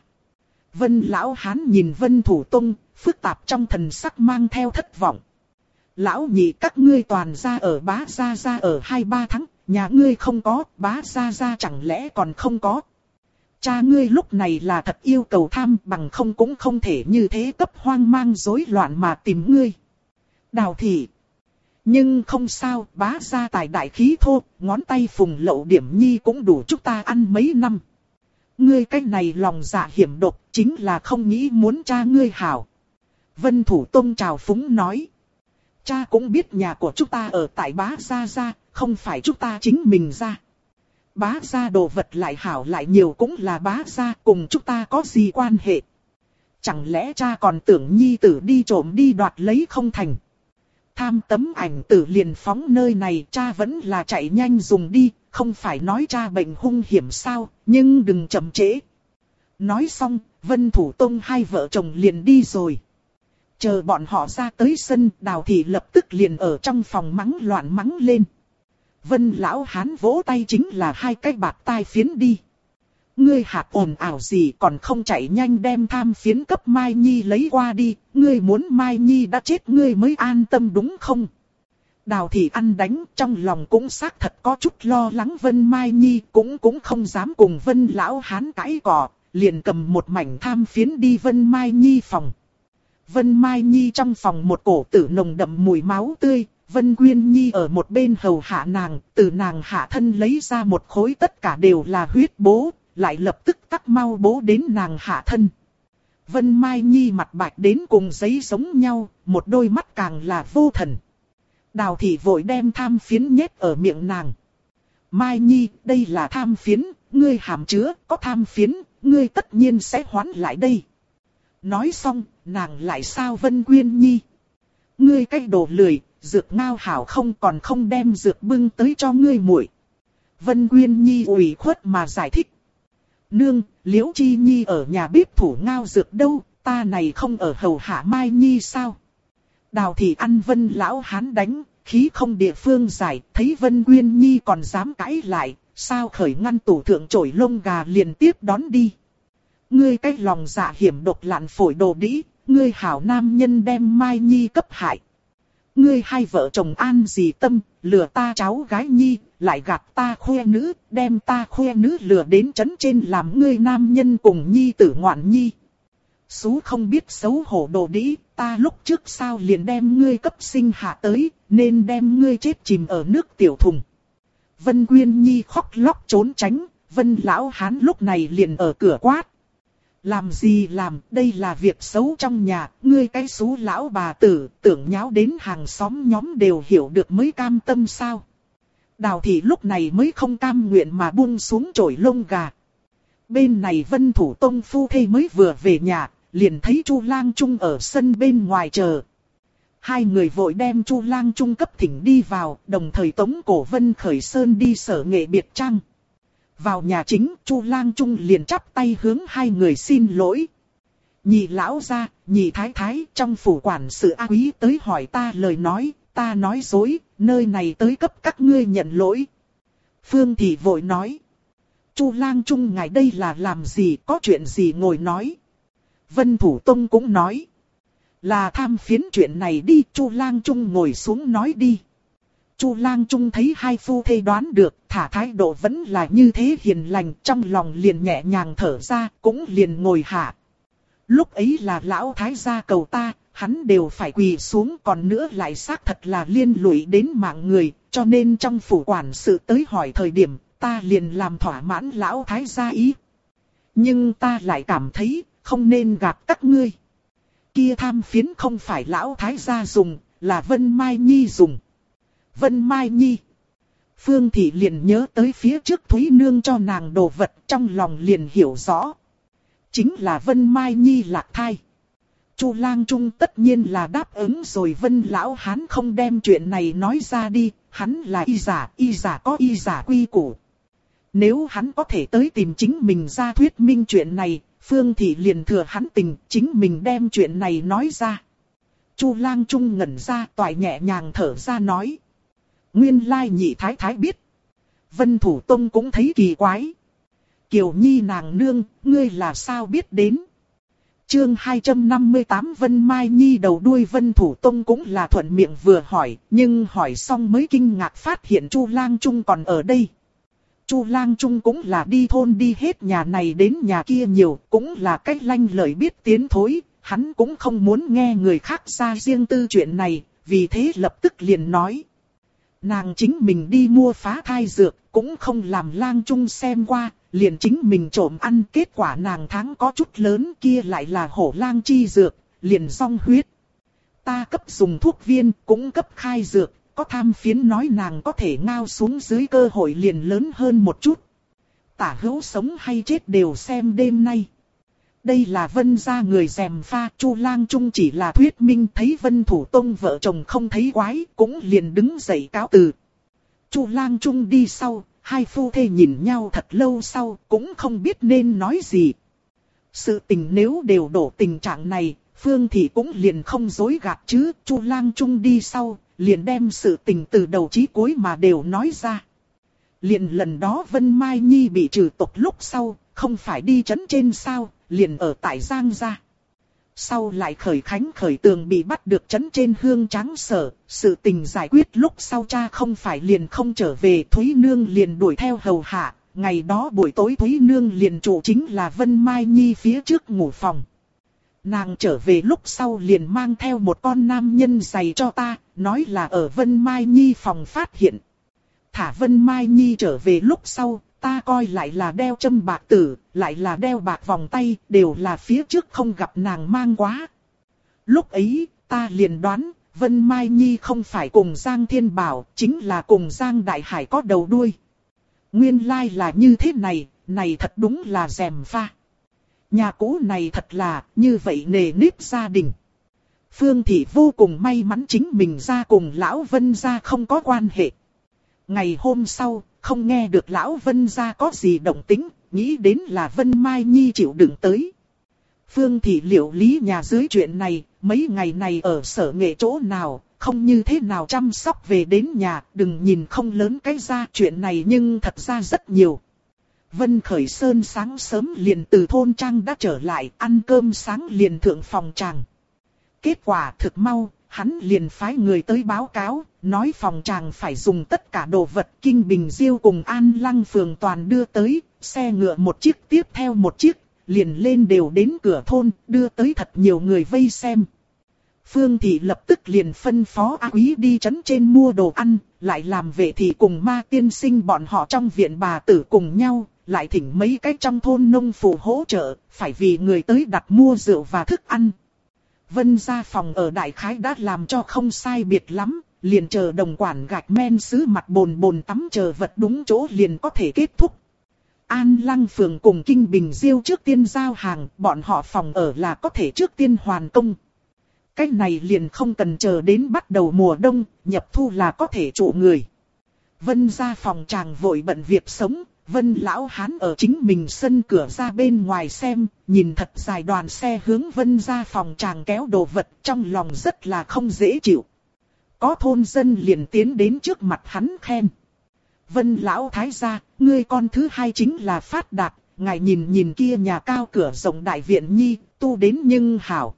[SPEAKER 1] Vân lão hán nhìn Vân Thủ Tông, phức tạp trong thần sắc mang theo thất vọng. Lão nhị các ngươi toàn ra ở bá gia ở 2-3 tháng, nhà ngươi không có, bá gia chẳng lẽ còn không có. Cha ngươi lúc này là thật yêu cầu tham bằng không cũng không thể như thế cấp hoang mang rối loạn mà tìm ngươi. Đào Thị. Nhưng không sao, bá gia tài đại khí thô, ngón tay phùng lậu điểm nhi cũng đủ chúng ta ăn mấy năm. Ngươi cách này lòng dạ hiểm độc, chính là không nghĩ muốn cha ngươi hảo. Vân Thủ Tông chào phúng nói. Cha cũng biết nhà của chúng ta ở tại bá gia, không phải chúng ta chính mình ra. Bá gia đồ vật lại hảo lại nhiều cũng là bá gia, cùng chúng ta có gì quan hệ. Chẳng lẽ cha còn tưởng nhi tử đi trộm đi đoạt lấy không thành. Tham tấm ảnh tử liền phóng nơi này, cha vẫn là chạy nhanh dùng đi, không phải nói cha bệnh hung hiểm sao, nhưng đừng chậm trễ. Nói xong, Vân Thủ Tông hai vợ chồng liền đi rồi. Chờ bọn họ ra tới sân, Đào Thị lập tức liền ở trong phòng mắng loạn mắng lên. Vân lão hán vỗ tay chính là 2 cái bạc tai phiến đi. Ngươi hạt ồn ào gì còn không chạy nhanh đem tham phiến cấp Mai Nhi lấy qua đi, ngươi muốn Mai Nhi đã chết ngươi mới an tâm đúng không? Đào Thị ăn đánh, trong lòng cũng xác thật có chút lo lắng Vân Mai Nhi, cũng không dám cùng Vân lão hán cãi cọ, liền cầm một mảnh tham phiến đi Vân Mai Nhi phòng. Vân Mai Nhi trong phòng một cổ tử nồng đậm mùi máu tươi, Vân Quyên Nhi ở một bên hầu hạ nàng, từ nàng hạ thân lấy ra một khối tất cả đều là huyết bố, lại lập tức tắc mau bố đến nàng hạ thân. Vân Mai Nhi mặt bạch đến cùng giấy giống nhau, một đôi mắt càng là vô thần. Đào Thị vội đem tham phiến nhét ở miệng nàng. Mai Nhi, đây là tham phiến, ngươi hàm chứa, có tham phiến, ngươi tất nhiên sẽ hoán lại đây. Nói xong, nàng lại sao Vân Quyên Nhi. Ngươi cái đồ lười, dược ngao hảo không còn không đem dược bưng tới cho ngươi muội. Vân Quyên Nhi ủy khuất mà giải thích. Nương, Liễu Chi Nhi ở nhà bếp thủ ngao dược đâu, ta này không ở hầu hạ Mai Nhi sao? Đào Thị ăn Vân lão hán đánh, khí không địa phương giải, thấy Vân Quyên Nhi còn dám cãi lại, sao khởi ngăn tủ thượng chổi lông gà liền tiếp đón đi. Ngươi cái lòng dạ hiểm độc lạn phổi đồ đĩ, ngươi hảo nam nhân đem Mai Nhi cấp hại. Ngươi hai vợ chồng an gì tâm, lừa ta cháu gái Nhi, lại gạt ta khoe nữ, đem ta khoe nữ lừa đến trấn trên làm ngươi nam nhân cùng Nhi tử ngoạn Nhi. Sú không biết xấu hổ đồ đĩ, ta lúc trước sao liền đem ngươi cấp sinh hạ tới, nên đem ngươi chết chìm ở nước tiểu thùng. Vân Quyên Nhi khóc lóc trốn tránh, Vân lão hán lúc này liền ở cửa quát. Làm gì làm, đây là việc xấu trong nhà, ngươi cái xú lão bà tử, tưởng nháo đến hàng xóm nhóm đều hiểu được mới cam tâm sao. Đào Thị lúc này mới không cam nguyện mà buông xuống chổi lông gà. Bên này Vân Thủ Tông phu thê mới vừa về nhà, liền thấy Chu Lang Trung ở sân bên ngoài chờ. Hai người vội đem Chu Lang Trung cấp thỉnh đi vào, đồng thời tống cổ Vân Khởi Sơn đi sở nghệ biệt trang. Vào nhà chính, Chu Lang Trung liền chắp tay hướng hai người xin lỗi. Nhị lão gia, nhị thái thái, trong phủ quản sự A Quý tới hỏi ta lời nói, ta nói dối, nơi này tới cấp các ngươi nhận lỗi. Phương Thị vội nói. Chu Lang Trung ngài đây là làm gì, có chuyện gì ngồi nói. Vân Thủ Tông cũng nói. Là tham phiến chuyện này đi, Chu Lang Trung ngồi xuống nói đi. Chu Lang Trung thấy hai phu thê đoán được, thả thái độ vẫn là như thế hiền lành, trong lòng liền nhẹ nhàng thở ra, cũng liền ngồi hạ. Lúc ấy là lão thái gia cầu ta, hắn đều phải quỳ xuống, còn nữa lại xác thật là liên lụy đến mạng người, cho nên trong phủ quản sự tới hỏi thời điểm, ta liền làm thỏa mãn lão thái gia ý. Nhưng ta lại cảm thấy, không nên gạt các ngươi. Kia tham phiến không phải lão thái gia dùng, là Vân Mai Nhi dùng. Vân Mai Nhi. Phương Thị liền nhớ tới phía trước Thúy Nương cho nàng đồ vật, trong lòng liền hiểu rõ. Chính là Vân Mai Nhi lạc thai. Chu Lang Trung tất nhiên là đáp ứng rồi, Vân lão hán không đem chuyện này nói ra đi, hắn là y giả có y giả quy củ. Nếu hắn có thể tới tìm chính mình ra thuyết minh chuyện này, Phương Thị liền thừa hắn tình, chính mình đem chuyện này nói ra. Chu Lang Trung ngẩn ra, toại nhẹ nhàng thở ra nói. Nguyên lai nhị thái thái biết. Vân Thủ Tông cũng thấy kỳ quái. Kiều Nhi nàng nương, ngươi là sao biết đến? Chương 258 Vân Mai Nhi đầu đuôi. Vân Thủ Tông cũng là thuận miệng vừa hỏi, nhưng hỏi xong mới kinh ngạc phát hiện Chu Lang Trung còn ở đây. Chu Lang Trung cũng là đi thôn đi hết nhà này đến nhà kia nhiều, cũng là cách lanh lời biết tiến thối, hắn cũng không muốn nghe người khác ra riêng tư chuyện này, vì thế lập tức liền nói. Nàng chính mình đi mua phá thai dược, cũng không làm Lang Trung xem qua, liền chính mình trộm ăn, kết quả nàng tháng có chút lớn, kia lại là hổ lang chi dược, liền song huyết. Ta cấp dùng thuốc viên, cũng cấp khai dược, có tham phiến nói nàng có thể ngao xuống dưới, cơ hội liền lớn hơn một chút. Tả hữu sống hay chết đều xem đêm nay. Đây là Vân gia người gièm pha, Chu Lang Trung chỉ là thuyết minh, thấy Vân Thủ Tông vợ chồng không thấy quái, cũng liền đứng dậy cáo từ. Chu Lang Trung đi sau, hai phu thê nhìn nhau thật lâu sau, cũng không biết nên nói gì. Sự tình nếu đều đổ tình trạng này, Phương Thị cũng liền không dối gạt chứ. Chu Lang Trung đi sau, liền đem sự tình từ đầu chí cuối mà đều nói ra. Liền lần đó Vân Mai Nhi bị trừ tộc lúc sau, không phải đi trấn trên sao, liền ở tại Giang gia. Sau lại khởi khánh khởi tường bị bắt được trấn trên hương tráng sở, sự tình giải quyết lúc sau cha không phải liền không trở về, Thúy Nương liền đuổi theo hầu hạ. Ngày đó buổi tối Thúy Nương liền trụ chính là Vân Mai Nhi phía trước ngủ phòng. Nàng trở về lúc sau liền mang theo một con nam nhân giày cho ta, nói là ở Vân Mai Nhi phòng phát hiện. Thả Vân Mai Nhi trở về lúc sau, ta coi lại là đeo châm bạc tử, lại là đeo bạc vòng tay, đều là phía trước không gặp nàng mang quá. Lúc ấy, ta liền đoán, Vân Mai Nhi không phải cùng Giang Thiên Bảo, chính là cùng Giang Đại Hải có đầu đuôi. Nguyên lai là như thế này, này thật đúng là gièm pha. Nhà cũ này thật là, như vậy nề nếp gia đình. Phương Thị vô cùng may mắn chính mình ra cùng Lão Vân gia không có quan hệ. Ngày hôm sau, không nghe được Lão Vân gia có gì động tĩnh, nghĩ đến là Vân Mai Nhi chịu đựng tới. Phương Thị liệu lý nhà dưới chuyện này, mấy ngày này ở sở nghệ chỗ nào, không như thế nào chăm sóc về đến nhà, đừng nhìn không lớn cái ra chuyện này nhưng thật ra rất nhiều. Vân Khởi Sơn sáng sớm liền từ thôn trang đã trở lại, ăn cơm sáng liền thượng phòng tràng. Kết quả thực mau, hắn liền phái người tới báo cáo, nói phòng tràng phải dùng tất cả đồ vật Kinh Bình Diêu cùng An Lăng Phường toàn đưa tới, xe ngựa một chiếc tiếp theo một chiếc, liền lên đều đến cửa thôn, đưa tới thật nhiều người vây xem. Phương Thị lập tức liền phân phó A Quý đi trấn trên mua đồ ăn, lại làm vệ thị cùng Ma tiên sinh bọn họ trong viện bà tử cùng nhau, lại thỉnh mấy cái trong thôn nông phụ hỗ trợ, phải vì người tới đặt mua rượu và thức ăn. Vân gia phòng ở đại khái đã làm cho không sai biệt lắm, liền chờ đồng quản gạch men sứ mặt bồn bồn tắm chờ vật đúng chỗ liền có thể kết thúc. An Lăng Phường cùng Kinh Bình Diêu trước tiên giao hàng, bọn họ phòng ở là có thể trước tiên hoàn công. Cái này liền không cần chờ đến bắt đầu mùa đông, nhập thu là có thể trụ người. Vân gia phòng chàng vội bận việc sống, Vân lão hán ở chính mình sân cửa ra bên ngoài xem, nhìn thật dài đoàn xe hướng Vân gia phòng chàng kéo đồ vật, trong lòng rất là không dễ chịu. Có thôn dân liền tiến đến trước mặt hắn khen. Vân lão thái gia, ngươi con thứ hai chính là phát đạt, ngài nhìn nhìn kia nhà cao cửa rộng đại viện nhi, tu đến nhưng hảo.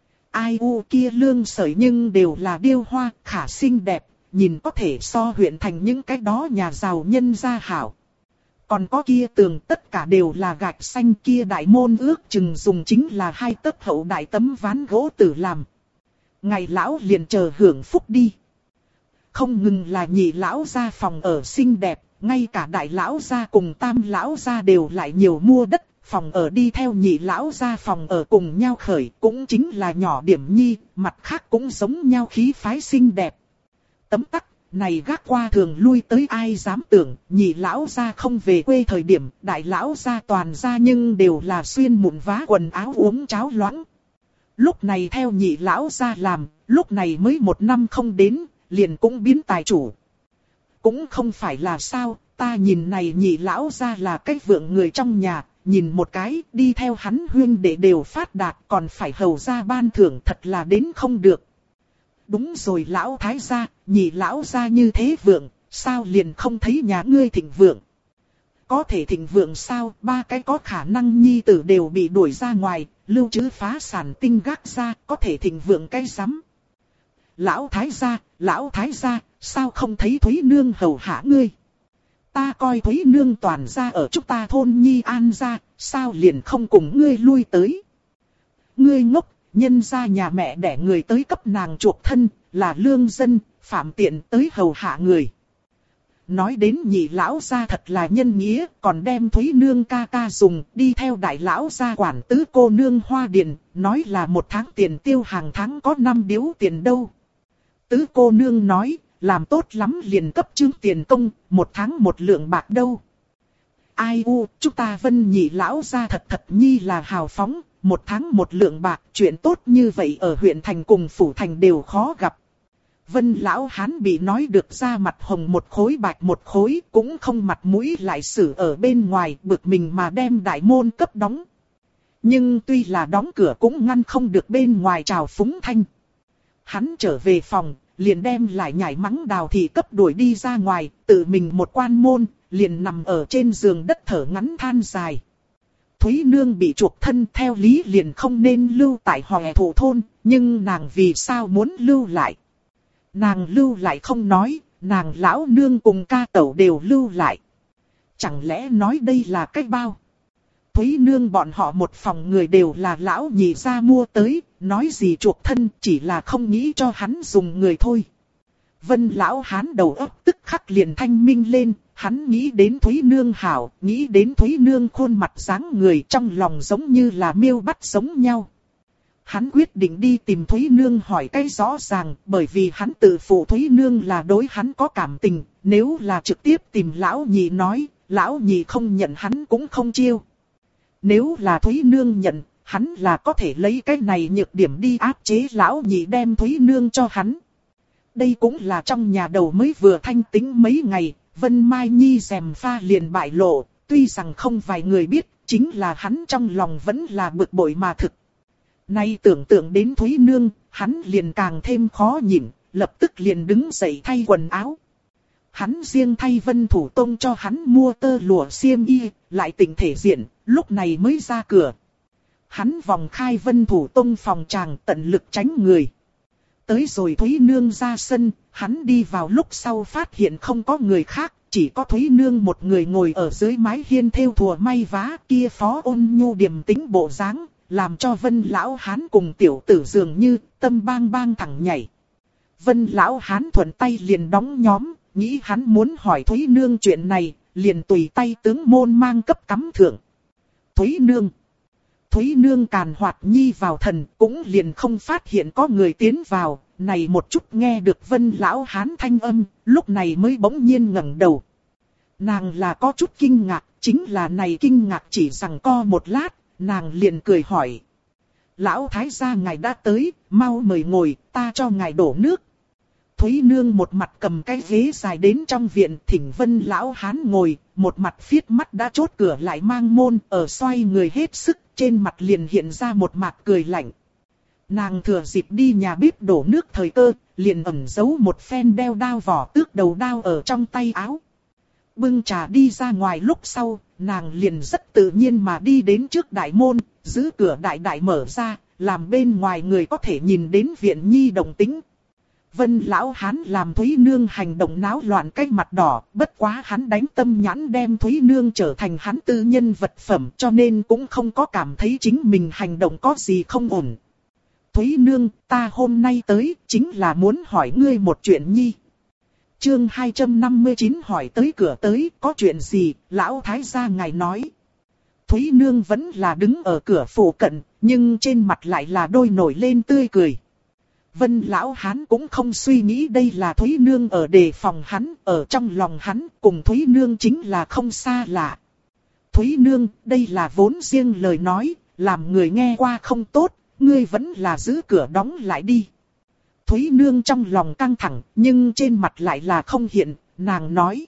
[SPEAKER 1] Ai u kia lương sởi nhưng đều là điêu hoa, khả xinh đẹp, nhìn có thể so huyện thành những cái đó nhà giàu nhân gia hảo. Còn có kia tường tất cả đều là gạch xanh, kia đại môn ước chừng dùng chính là 2 tấc hậu đại tấm ván gỗ tử làm. Ngài lão liền chờ hưởng phúc đi. Không ngừng là nhị lão gia phòng ở xinh đẹp, ngay cả đại lão gia cùng tam lão gia đều lại nhiều mua đất, phòng ở đi theo nhị lão gia phòng ở cùng nhau khởi, cũng chính là nhỏ điểm nhi, mặt khác cũng giống nhau khí phái xinh đẹp. Tấm tắc, này gác qua thường lui tới ai dám tưởng, nhị lão gia không về quê thời điểm, đại lão gia toàn gia nhưng đều là xuyên mụn vá quần áo uống cháo loãng. Lúc này theo nhị lão gia làm, lúc này mới 1 năm không đến, liền cũng biến tài chủ. Cũng không phải là sao, ta nhìn này nhị lão gia là cái vượng người trong nhà, nhìn một cái, đi theo hắn huynh đệ đều phát đạt, còn phải hầu gia ban thưởng, thật là đến không được. Đúng rồi lão thái gia, nhị lão gia như thế vượng, sao liền không thấy nhà ngươi thịnh vượng? Có thể thịnh vượng sao, 3 cái có khả năng nhi tử đều bị đuổi ra ngoài, lưu trữ phá sản tinh gác ra, có thể thịnh vượng cái rắm. Lão thái gia, sao không thấy Thúy Nương hầu hạ ngươi? Ta coi Thúy Nương toàn ra ở chúng ta thôn Nhi An ra, sao liền không cùng ngươi lui tới? Ngươi ngốc, nhân ra nhà mẹ đẻ người tới cấp nàng chuộc thân, là lương dân, phạm tiện tới hầu hạ người. Nói đến nhị lão gia thật là nhân nghĩa, còn đem Thúy Nương ca ca dùng, đi theo đại lão gia quản tứ cô nương Hoa Điền, nói là 1 tháng tiền tiêu hàng tháng có 5 điếu tiền đâu. Tứ cô nương nói, làm tốt lắm liền cấp chương tiền công, 1 tháng 1 lượng bạc đâu. Ai u, chúng ta Vân nhị lão gia thật nhi là hào phóng, 1 tháng 1 lượng bạc, chuyện tốt như vậy ở huyện thành cùng phủ thành đều khó gặp. Vân lão hán bị nói được ra mặt hồng 1 khối bạch 1 khối, cũng không mặt mũi lại xử ở bên ngoài, bực mình mà đem đại môn cấp đóng. Nhưng tuy là đóng cửa cũng ngăn không được bên ngoài trào phúng thanh. Hắn trở về phòng, liền đem lại nhảy mắng Đào thị cấp đuổi đi ra ngoài, tự mình một quan môn, liền nằm ở trên giường đất thở ngắn than dài. Thúy Nương bị chuộc thân theo lý liền không nên lưu tại Hòe Thổ thôn, nhưng nàng vì sao muốn lưu lại? Nàng lưu lại không nói, nàng lão nương cùng ca tẩu đều lưu lại. Chẳng lẽ nói đây là cách bao? Thúy Nương bọn họ một phòng người đều là lão nhị gia mua tới, nói gì chuộc thân chỉ là không nghĩ cho hắn dùng người thôi. Vân lão hán đầu óc tức khắc liền thanh minh lên, hắn nghĩ đến Thúy Nương hảo, nghĩ đến Thúy Nương khuôn mặt dáng người trong lòng giống như là miêu bắt giống nhau. Hắn quyết định đi tìm Thúy Nương hỏi cái rõ ràng, bởi vì hắn tự phụ Thúy Nương là đối hắn có cảm tình, nếu là trực tiếp tìm lão nhị nói, lão nhị không nhận hắn cũng không chiêu. Nếu là Thúy Nương nhận, hắn là có thể lấy cái này nhược điểm đi áp chế lão nhị đem Thúy Nương cho hắn. Đây cũng là trong nhà đầu mới vừa thanh tính mấy ngày, Vân Mai Nhi rèm pha liền bại lộ, tuy rằng không vài người biết, chính là hắn trong lòng vẫn là bực bội mà thực. Nay tưởng tượng đến Thúy Nương, hắn liền càng thêm khó nhịn, lập tức liền đứng dậy thay quần áo. Hắn riêng thay Vân Thủ Tông cho hắn mua tơ lụa xiêm y, lại tỉnh thể diện, lúc này mới ra cửa. Hắn vòng khai Vân Thủ Tông phòng tràng tận lực tránh người. Tới rồi Thúy Nương ra sân, hắn đi vào lúc sau phát hiện không có người khác, chỉ có Thúy Nương một người ngồi ở dưới mái hiên thêu thùa may vá, kia phó ôn nhu điềm tĩnh bộ dáng, làm cho Vân lão hán cùng tiểu tử dường như tâm bang bang thẳng nhảy. Vân lão hán thuận tay liền đóng nhóm, nghĩ hắn muốn hỏi Thúy Nương chuyện này, liền tùy tay tướng môn mang cấp cắm thượng. Thúy Nương càn hoạt nhi vào thần, cũng liền không phát hiện có người tiến vào, này một chút nghe được Vân lão hán thanh âm, lúc này mới bỗng nhiên ngẩng đầu. Nàng là có chút kinh ngạc, chính là này kinh ngạc chỉ rằng co một lát, nàng liền cười hỏi. Lão thái gia ngài đã tới, mau mời ngồi, ta cho ngài đổ nước. Thúy Nương một mặt cầm cái ghế dài đến trong viện, thỉnh Vân lão hán ngồi, một mặt phiết mắt đã chốt cửa lại mang môn, ở xoay người hết sức, trên mặt liền hiện ra một mặt cười lạnh. Nàng thừa dịp đi nhà bếp đổ nước thời cơ, liền ẩn giấu một phen đeo đao vỏ tước đầu đao ở trong tay áo. Bưng trà đi ra ngoài lúc sau, nàng liền rất tự nhiên mà đi đến trước đại môn, giữ cửa đại đại mở ra, làm bên ngoài người có thể nhìn đến viện nhi động tĩnh. Vân lão hán làm Thúy Nương hành động náo loạn cái mặt đỏ, bất quá hắn đánh tâm nhãn đem Thúy Nương trở thành hắn tư nhân vật phẩm, cho nên cũng không có cảm thấy chính mình hành động có gì không ổn. Thúy Nương, ta hôm nay tới, chính là muốn hỏi ngươi một chuyện nhi. Chương 259 hỏi tới cửa tới, có chuyện gì, lão thái gia ngài nói. Thúy Nương vẫn là đứng ở cửa phủ cận, nhưng trên mặt lại là đôi nổi lên tươi cười. Vân lão hán cũng không suy nghĩ đây là Thúy Nương ở đề phòng hắn, ở trong lòng hắn, cùng Thúy Nương chính là không xa lạ. Thúy Nương, đây là vốn riêng lời nói, làm người nghe qua không tốt, ngươi vẫn là giữ cửa đóng lại đi. Thúy Nương trong lòng căng thẳng, nhưng trên mặt lại là không hiện, nàng nói.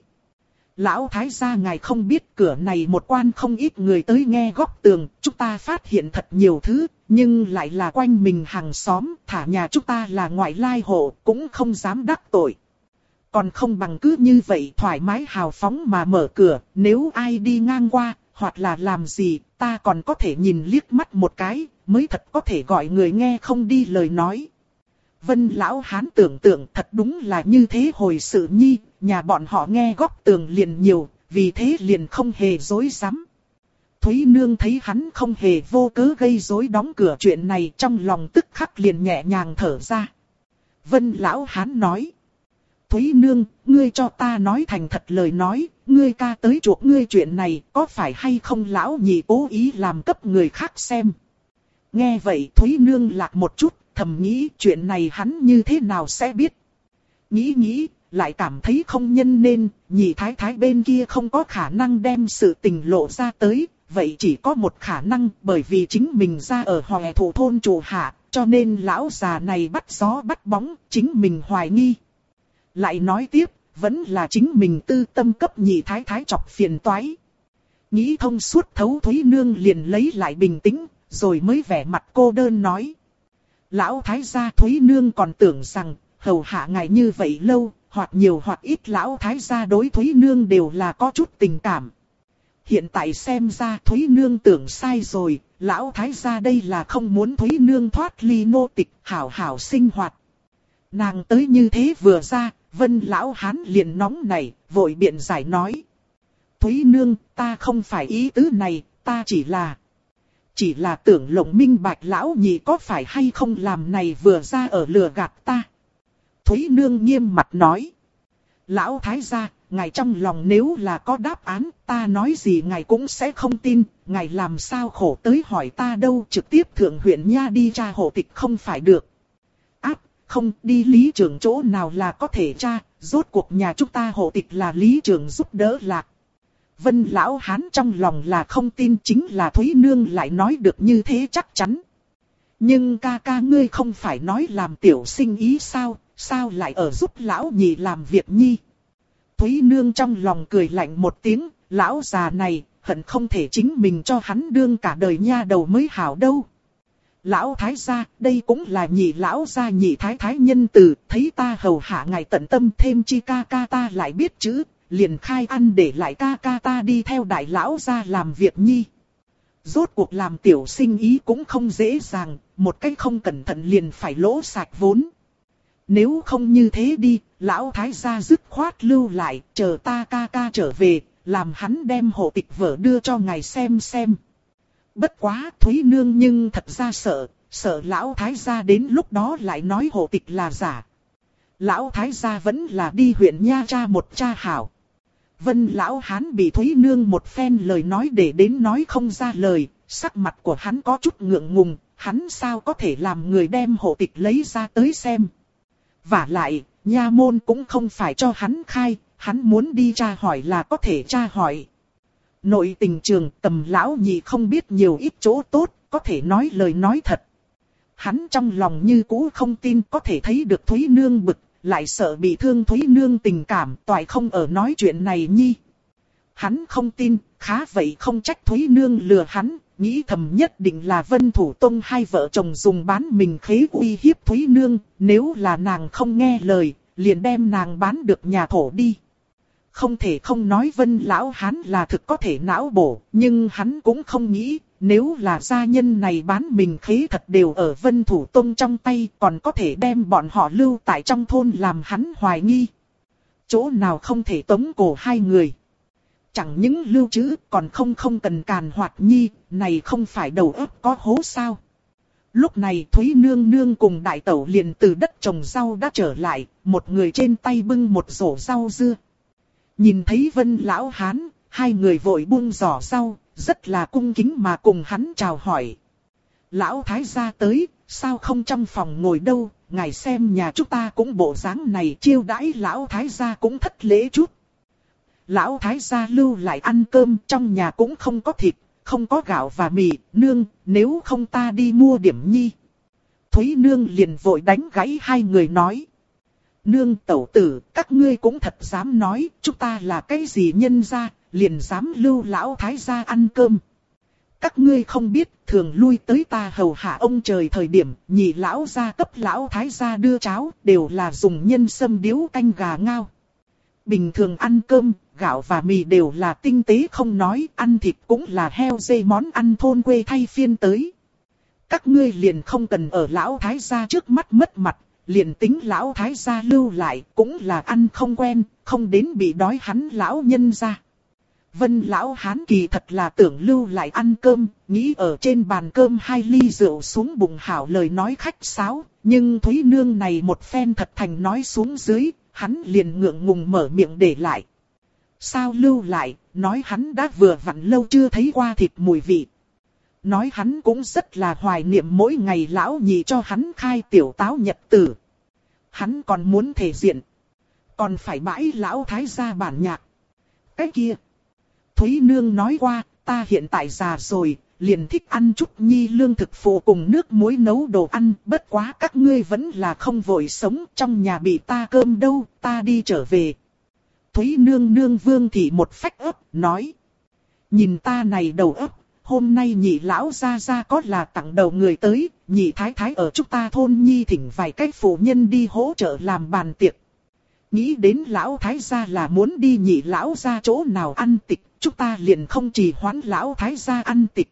[SPEAKER 1] Lão thái gia ngài không biết cửa này một quan không ít người tới nghe góc tường, chúng ta phát hiện thật nhiều thứ, nhưng lại là quanh mình hàng xóm, thả nhà chúng ta là ngoại lai hộ, cũng không dám đắc tội. Còn không bằng cứ như vậy thoải mái hào phóng mà mở cửa, nếu ai đi ngang qua, hoặc là làm gì, ta còn có thể nhìn liếc mắt một cái, mới thật có thể gọi người nghe không đi lời nói. Vân lão hán tưởng tượng thật đúng là như thế hồi sự nhi, nhà bọn họ nghe góc tường liền nhiều, vì thế liền không hề dối rắm. Thúy Nương thấy hắn không hề vô cớ gây rối đóng cửa chuyện này, trong lòng tức khắc liền nhẹ nhàng thở ra. Vân lão hán nói. Thúy Nương, ngươi cho ta nói thành thật lời nói, ngươi ca tới chuộc ngươi chuyện này, có phải hay không lão nhị cố ý làm cấp người khác xem. Nghe vậy Thúy Nương lạc một chút, thầm nghĩ chuyện này hắn như thế nào sẽ biết. Nghĩ, lại cảm thấy không nhân nên, nhị thái thái bên kia không có khả năng đem sự tình lộ ra tới, vậy chỉ có một khả năng, bởi vì chính mình ra ở Hòe Thủ thôn chủ hạ, cho nên lão già này bắt gió bắt bóng, chính mình hoài nghi. Lại nói tiếp, vẫn là chính mình tư tâm cấp nhị thái thái chọc phiền toái. Nghĩ thông suốt thấu Thúy Nương liền lấy lại bình tĩnh, rồi mới vẻ mặt cô đơn nói. Lão thái gia Thúy Nương còn tưởng rằng, hầu hạ ngài như vậy lâu, hoặc nhiều hoặc ít lão thái gia đối Thúy Nương đều là có chút tình cảm. Hiện tại xem ra Thúy Nương tưởng sai rồi, lão thái gia đây là không muốn Thúy Nương thoát ly nô tịch, hảo hảo sinh hoạt. Nàng tới như thế vừa ra, Vân lão hán liền nóng nảy, vội biện giải nói. Thúy Nương, ta không phải ý tứ này, ta chỉ là tưởng lộng minh bạch lão nhị có phải hay không làm này vừa ra ở lừa gạt ta. Thúy Nương nghiêm mặt nói. Lão thái gia, ngài trong lòng nếu là có đáp án, ta nói gì ngài cũng sẽ không tin, ngài làm sao khổ tới hỏi ta đâu, trực tiếp thượng huyện nha đi tra hộ tịch không phải được. Không đi lý trưởng chỗ nào là có thể tra, rốt cuộc nhà chúng ta hộ tịch là lý trưởng giúp đỡ lạc. Vân lão hán trong lòng là không tin, chính là Thúy Nương lại nói được như thế chắc chắn. Nhưng ca ca ngươi không phải nói làm tiểu sinh ý sao lại ở giúp lão nhị làm việc nhi. Thúy Nương trong lòng cười lạnh một tiếng, lão già này hận không thể chính mình cho hắn đương cả đời nha đầu mới hảo đâu. Lão thái gia, đây cũng là nhị lão gia nhị thái thái nhân từ, thấy ta hầu hạ ngài tận tâm thêm chi ca ca ta lại biết chữ, liền khai ăn để lại ca ca ta đi theo đại lão gia làm việc nhi. Rốt cuộc làm tiểu sinh ý cũng không dễ dàng, một cách không cẩn thận liền phải lỗ sạch vốn. Nếu không như thế đi, lão thái gia dứt khoát lưu lại, chờ ta ca ca trở về, làm hắn đem hộ tịch vở đưa cho ngài xem xem. Bất quá Thúy Nương nhưng thật ra sợ lão thái gia đến lúc đó lại nói hộ tịch là giả. Lão thái gia vẫn là đi huyện Nha tra một tra hảo. Vân lão hán bị Thúy Nương một phen lời nói để đến nói không ra lời, sắc mặt của hắn có chút ngượng ngùng, hắn sao có thể làm người đem hộ tịch lấy ra tới xem. Vả lại, nha môn cũng không phải cho hắn khai, hắn muốn đi tra hỏi là có thể tra hỏi. Nội tình trường Tầm lão nhị không biết nhiều ít chỗ tốt, có thể nói lời nói thật. Hắn trong lòng như cũ không tin có thể thấy được Thúy Nương bực, lại sợ bị thương Thúy Nương tình cảm, toại không ở nói chuyện này nhi. Hắn không tin, khá vậy không trách Thúy Nương lừa hắn, nghĩ thầm nhất định là Vân Thủ Tông hai vợ chồng dùng bán mình khế uy hiếp Thúy Nương, nếu là nàng không nghe lời, liền đem nàng bán được nhà thổ đi. Không thể không nói Vân lão hán là thực có thể não bổ, nhưng hắn cũng không nghĩ, nếu là gia nhân này bán mình khế thật đều ở Vân Thủ Tông trong tay, còn có thể đem bọn họ lưu tại trong thôn làm hắn hoài nghi. Chỗ nào không thể tống cổ hai người. Chẳng những lưu trữ còn không cần càn hoạt nhi, này không phải đầu óc có hố sao. Lúc này Thúy Nương Nương cùng đại tẩu liền từ đất trồng rau đã trở lại, một người trên tay bưng một rổ rau dưa. Nhìn thấy Vân lão hán, hai người vội buông giỏ rau, rất là cung kính mà cùng hắn chào hỏi. Lão thái gia tới, sao không trong phòng ngồi đâu, ngài xem nhà chúng ta cũng bộ dáng này, chiêu đãi lão thái gia cũng thất lễ chút. Lão thái gia lưu lại ăn cơm, trong nhà cũng không có thịt, không có gạo và mì, nương, nếu không ta đi mua điểm nhi. Thúy Nương liền vội đánh gãy hai người nói. Nương tẩu tử, các ngươi cũng thật dám nói, chúng ta là cái gì nhân gia, liền dám lưu lão thái gia ăn cơm. Các ngươi không biết, thường lui tới ta hầu hạ ông trời thời điểm, nhị lão gia cấp lão thái gia đưa cháo, đều là dùng nhân sâm điếu canh gà ngao. Bình thường ăn cơm, gạo và mì đều là tinh tế không nói, ăn thịt cũng là heo dê món ăn thôn quê thay phiên tới. Các ngươi liền không cần ở lão thái gia trước mắt mất mặt, liền tính lão thái gia lưu lại cũng là ăn không quen, không đến bị đói hắn lão nhân gia. Vân lão hán kỳ thật là tưởng lưu lại ăn cơm, nghĩ ở trên bàn cơm 2 ly rượu xuống bụng hảo lời nói khách sáo, nhưng Thúy Nương này một phen thật thành nói xuống dưới, hắn liền ngượng ngùng mở miệng để lại. Sao lưu lại, nói hắn đã vừa vặn lâu chưa thấy qua thịt mùi vị. Nói hắn cũng rất là hoài niệm mỗi ngày lão nhị cho hắn khai tiểu táo nhật tử. Hắn còn muốn thể diện. Còn phải bãi lão thái gia bản nhạc. Cái kia. Thúy Nương nói qua, ta hiện tại già rồi, liền thích ăn chút nhi lương thực phụ cùng nước muối nấu đồ ăn. Bất quá các ngươi vẫn là không vội sống, trong nhà bị ta cơm đâu, ta đi trở về. Thúy Nương Nương Vương thị một phách ấp, nói. Nhìn ta này đầu ấp. Hôm nay nhị lão gia có là tặng đầu người tới, nhị thái thái ở chúng ta thôn nhi thỉnh vài cách phụ nhân đi hỗ trợ làm bàn tiệc. Nghĩ đến lão thái gia là muốn đi nhị lão gia chỗ nào ăn tịch, chúng ta liền không trì hoãn lão thái gia ăn tịch.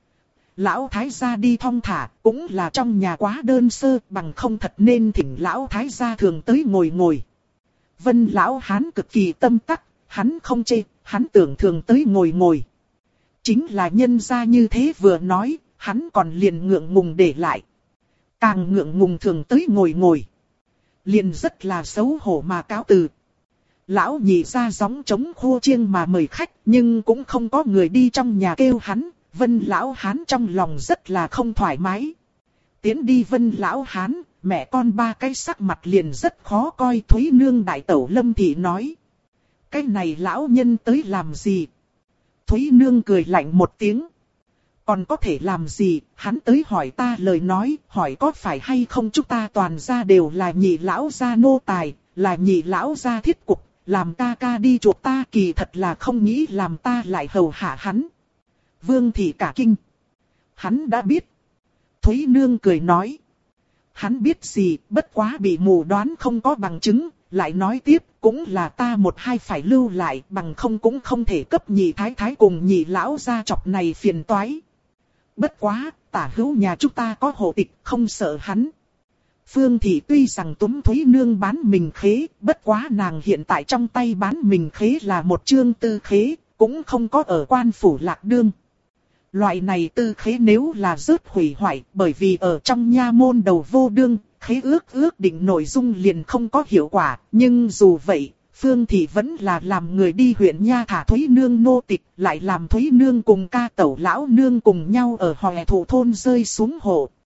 [SPEAKER 1] Lão thái gia đi thong thả, cũng là trong nhà quá đơn sơ, bằng không thật nên thỉnh lão thái gia thường tới ngồi. Vân lão hán cực kỳ tâm tắc, hắn không chê, hắn tưởng thường tới ngồi. Chính là nhân gia như thế vừa nói, hắn còn liền ngượng ngùng để lại. Càng ngượng ngùng thường tới ngồi. Liền rất là xấu hổ mà cáo từ. Lão nhị ra gióng trống khua chiêng mà mời khách, nhưng cũng không có người đi trong nhà kêu hắn. Vân lão hán trong lòng rất là không thoải mái. Tiến đi Vân lão hán, mẹ con ba cái sắc mặt liền rất khó coi. Thúy Nương đại tẩu Lâm thị nói. Cái này lão nhân tới làm gì? Thúy Nương cười lạnh một tiếng. Còn có thể làm gì, hắn tới hỏi ta lời nói, hỏi có phải hay không chúng ta toàn gia đều là nhị lão gia nô tài, là nhị lão gia thiết cục, làm ca ca đi chuộc ta, kỳ thật là không nghĩ làm ta lại hầu hạ hắn. Vương thị cả kinh. Hắn đã biết. Thúy Nương cười nói. Hắn biết gì, bất quá bị mù đoán không có bằng chứng, lại nói tiếp, cũng là ta một hai phải lưu lại, bằng không cũng không thể cấp nhị thái thái cùng nhị lão gia chọc này phiền toái. Bất quá, tả hữu nhà chúng ta có hộ tịch, không sợ hắn. Phương Thị tuy rằng túm Thúy Nương bán mình khế, bất quá nàng hiện tại trong tay bán mình khế là một chương tư khế, cũng không có ở quan phủ lạc đương. Loại này tư khế nếu là rớt hủy hoại, bởi vì ở trong nha môn đầu vô đương, khế ước định nội dung liền không có hiệu quả, nhưng dù vậy, Phương Thị vẫn là làm người đi huyện nha thả Thúy Nương nô tịch, lại làm Thúy Nương cùng ca tẩu lão nương cùng nhau ở Hòe Thụ thôn rơi xuống hộ.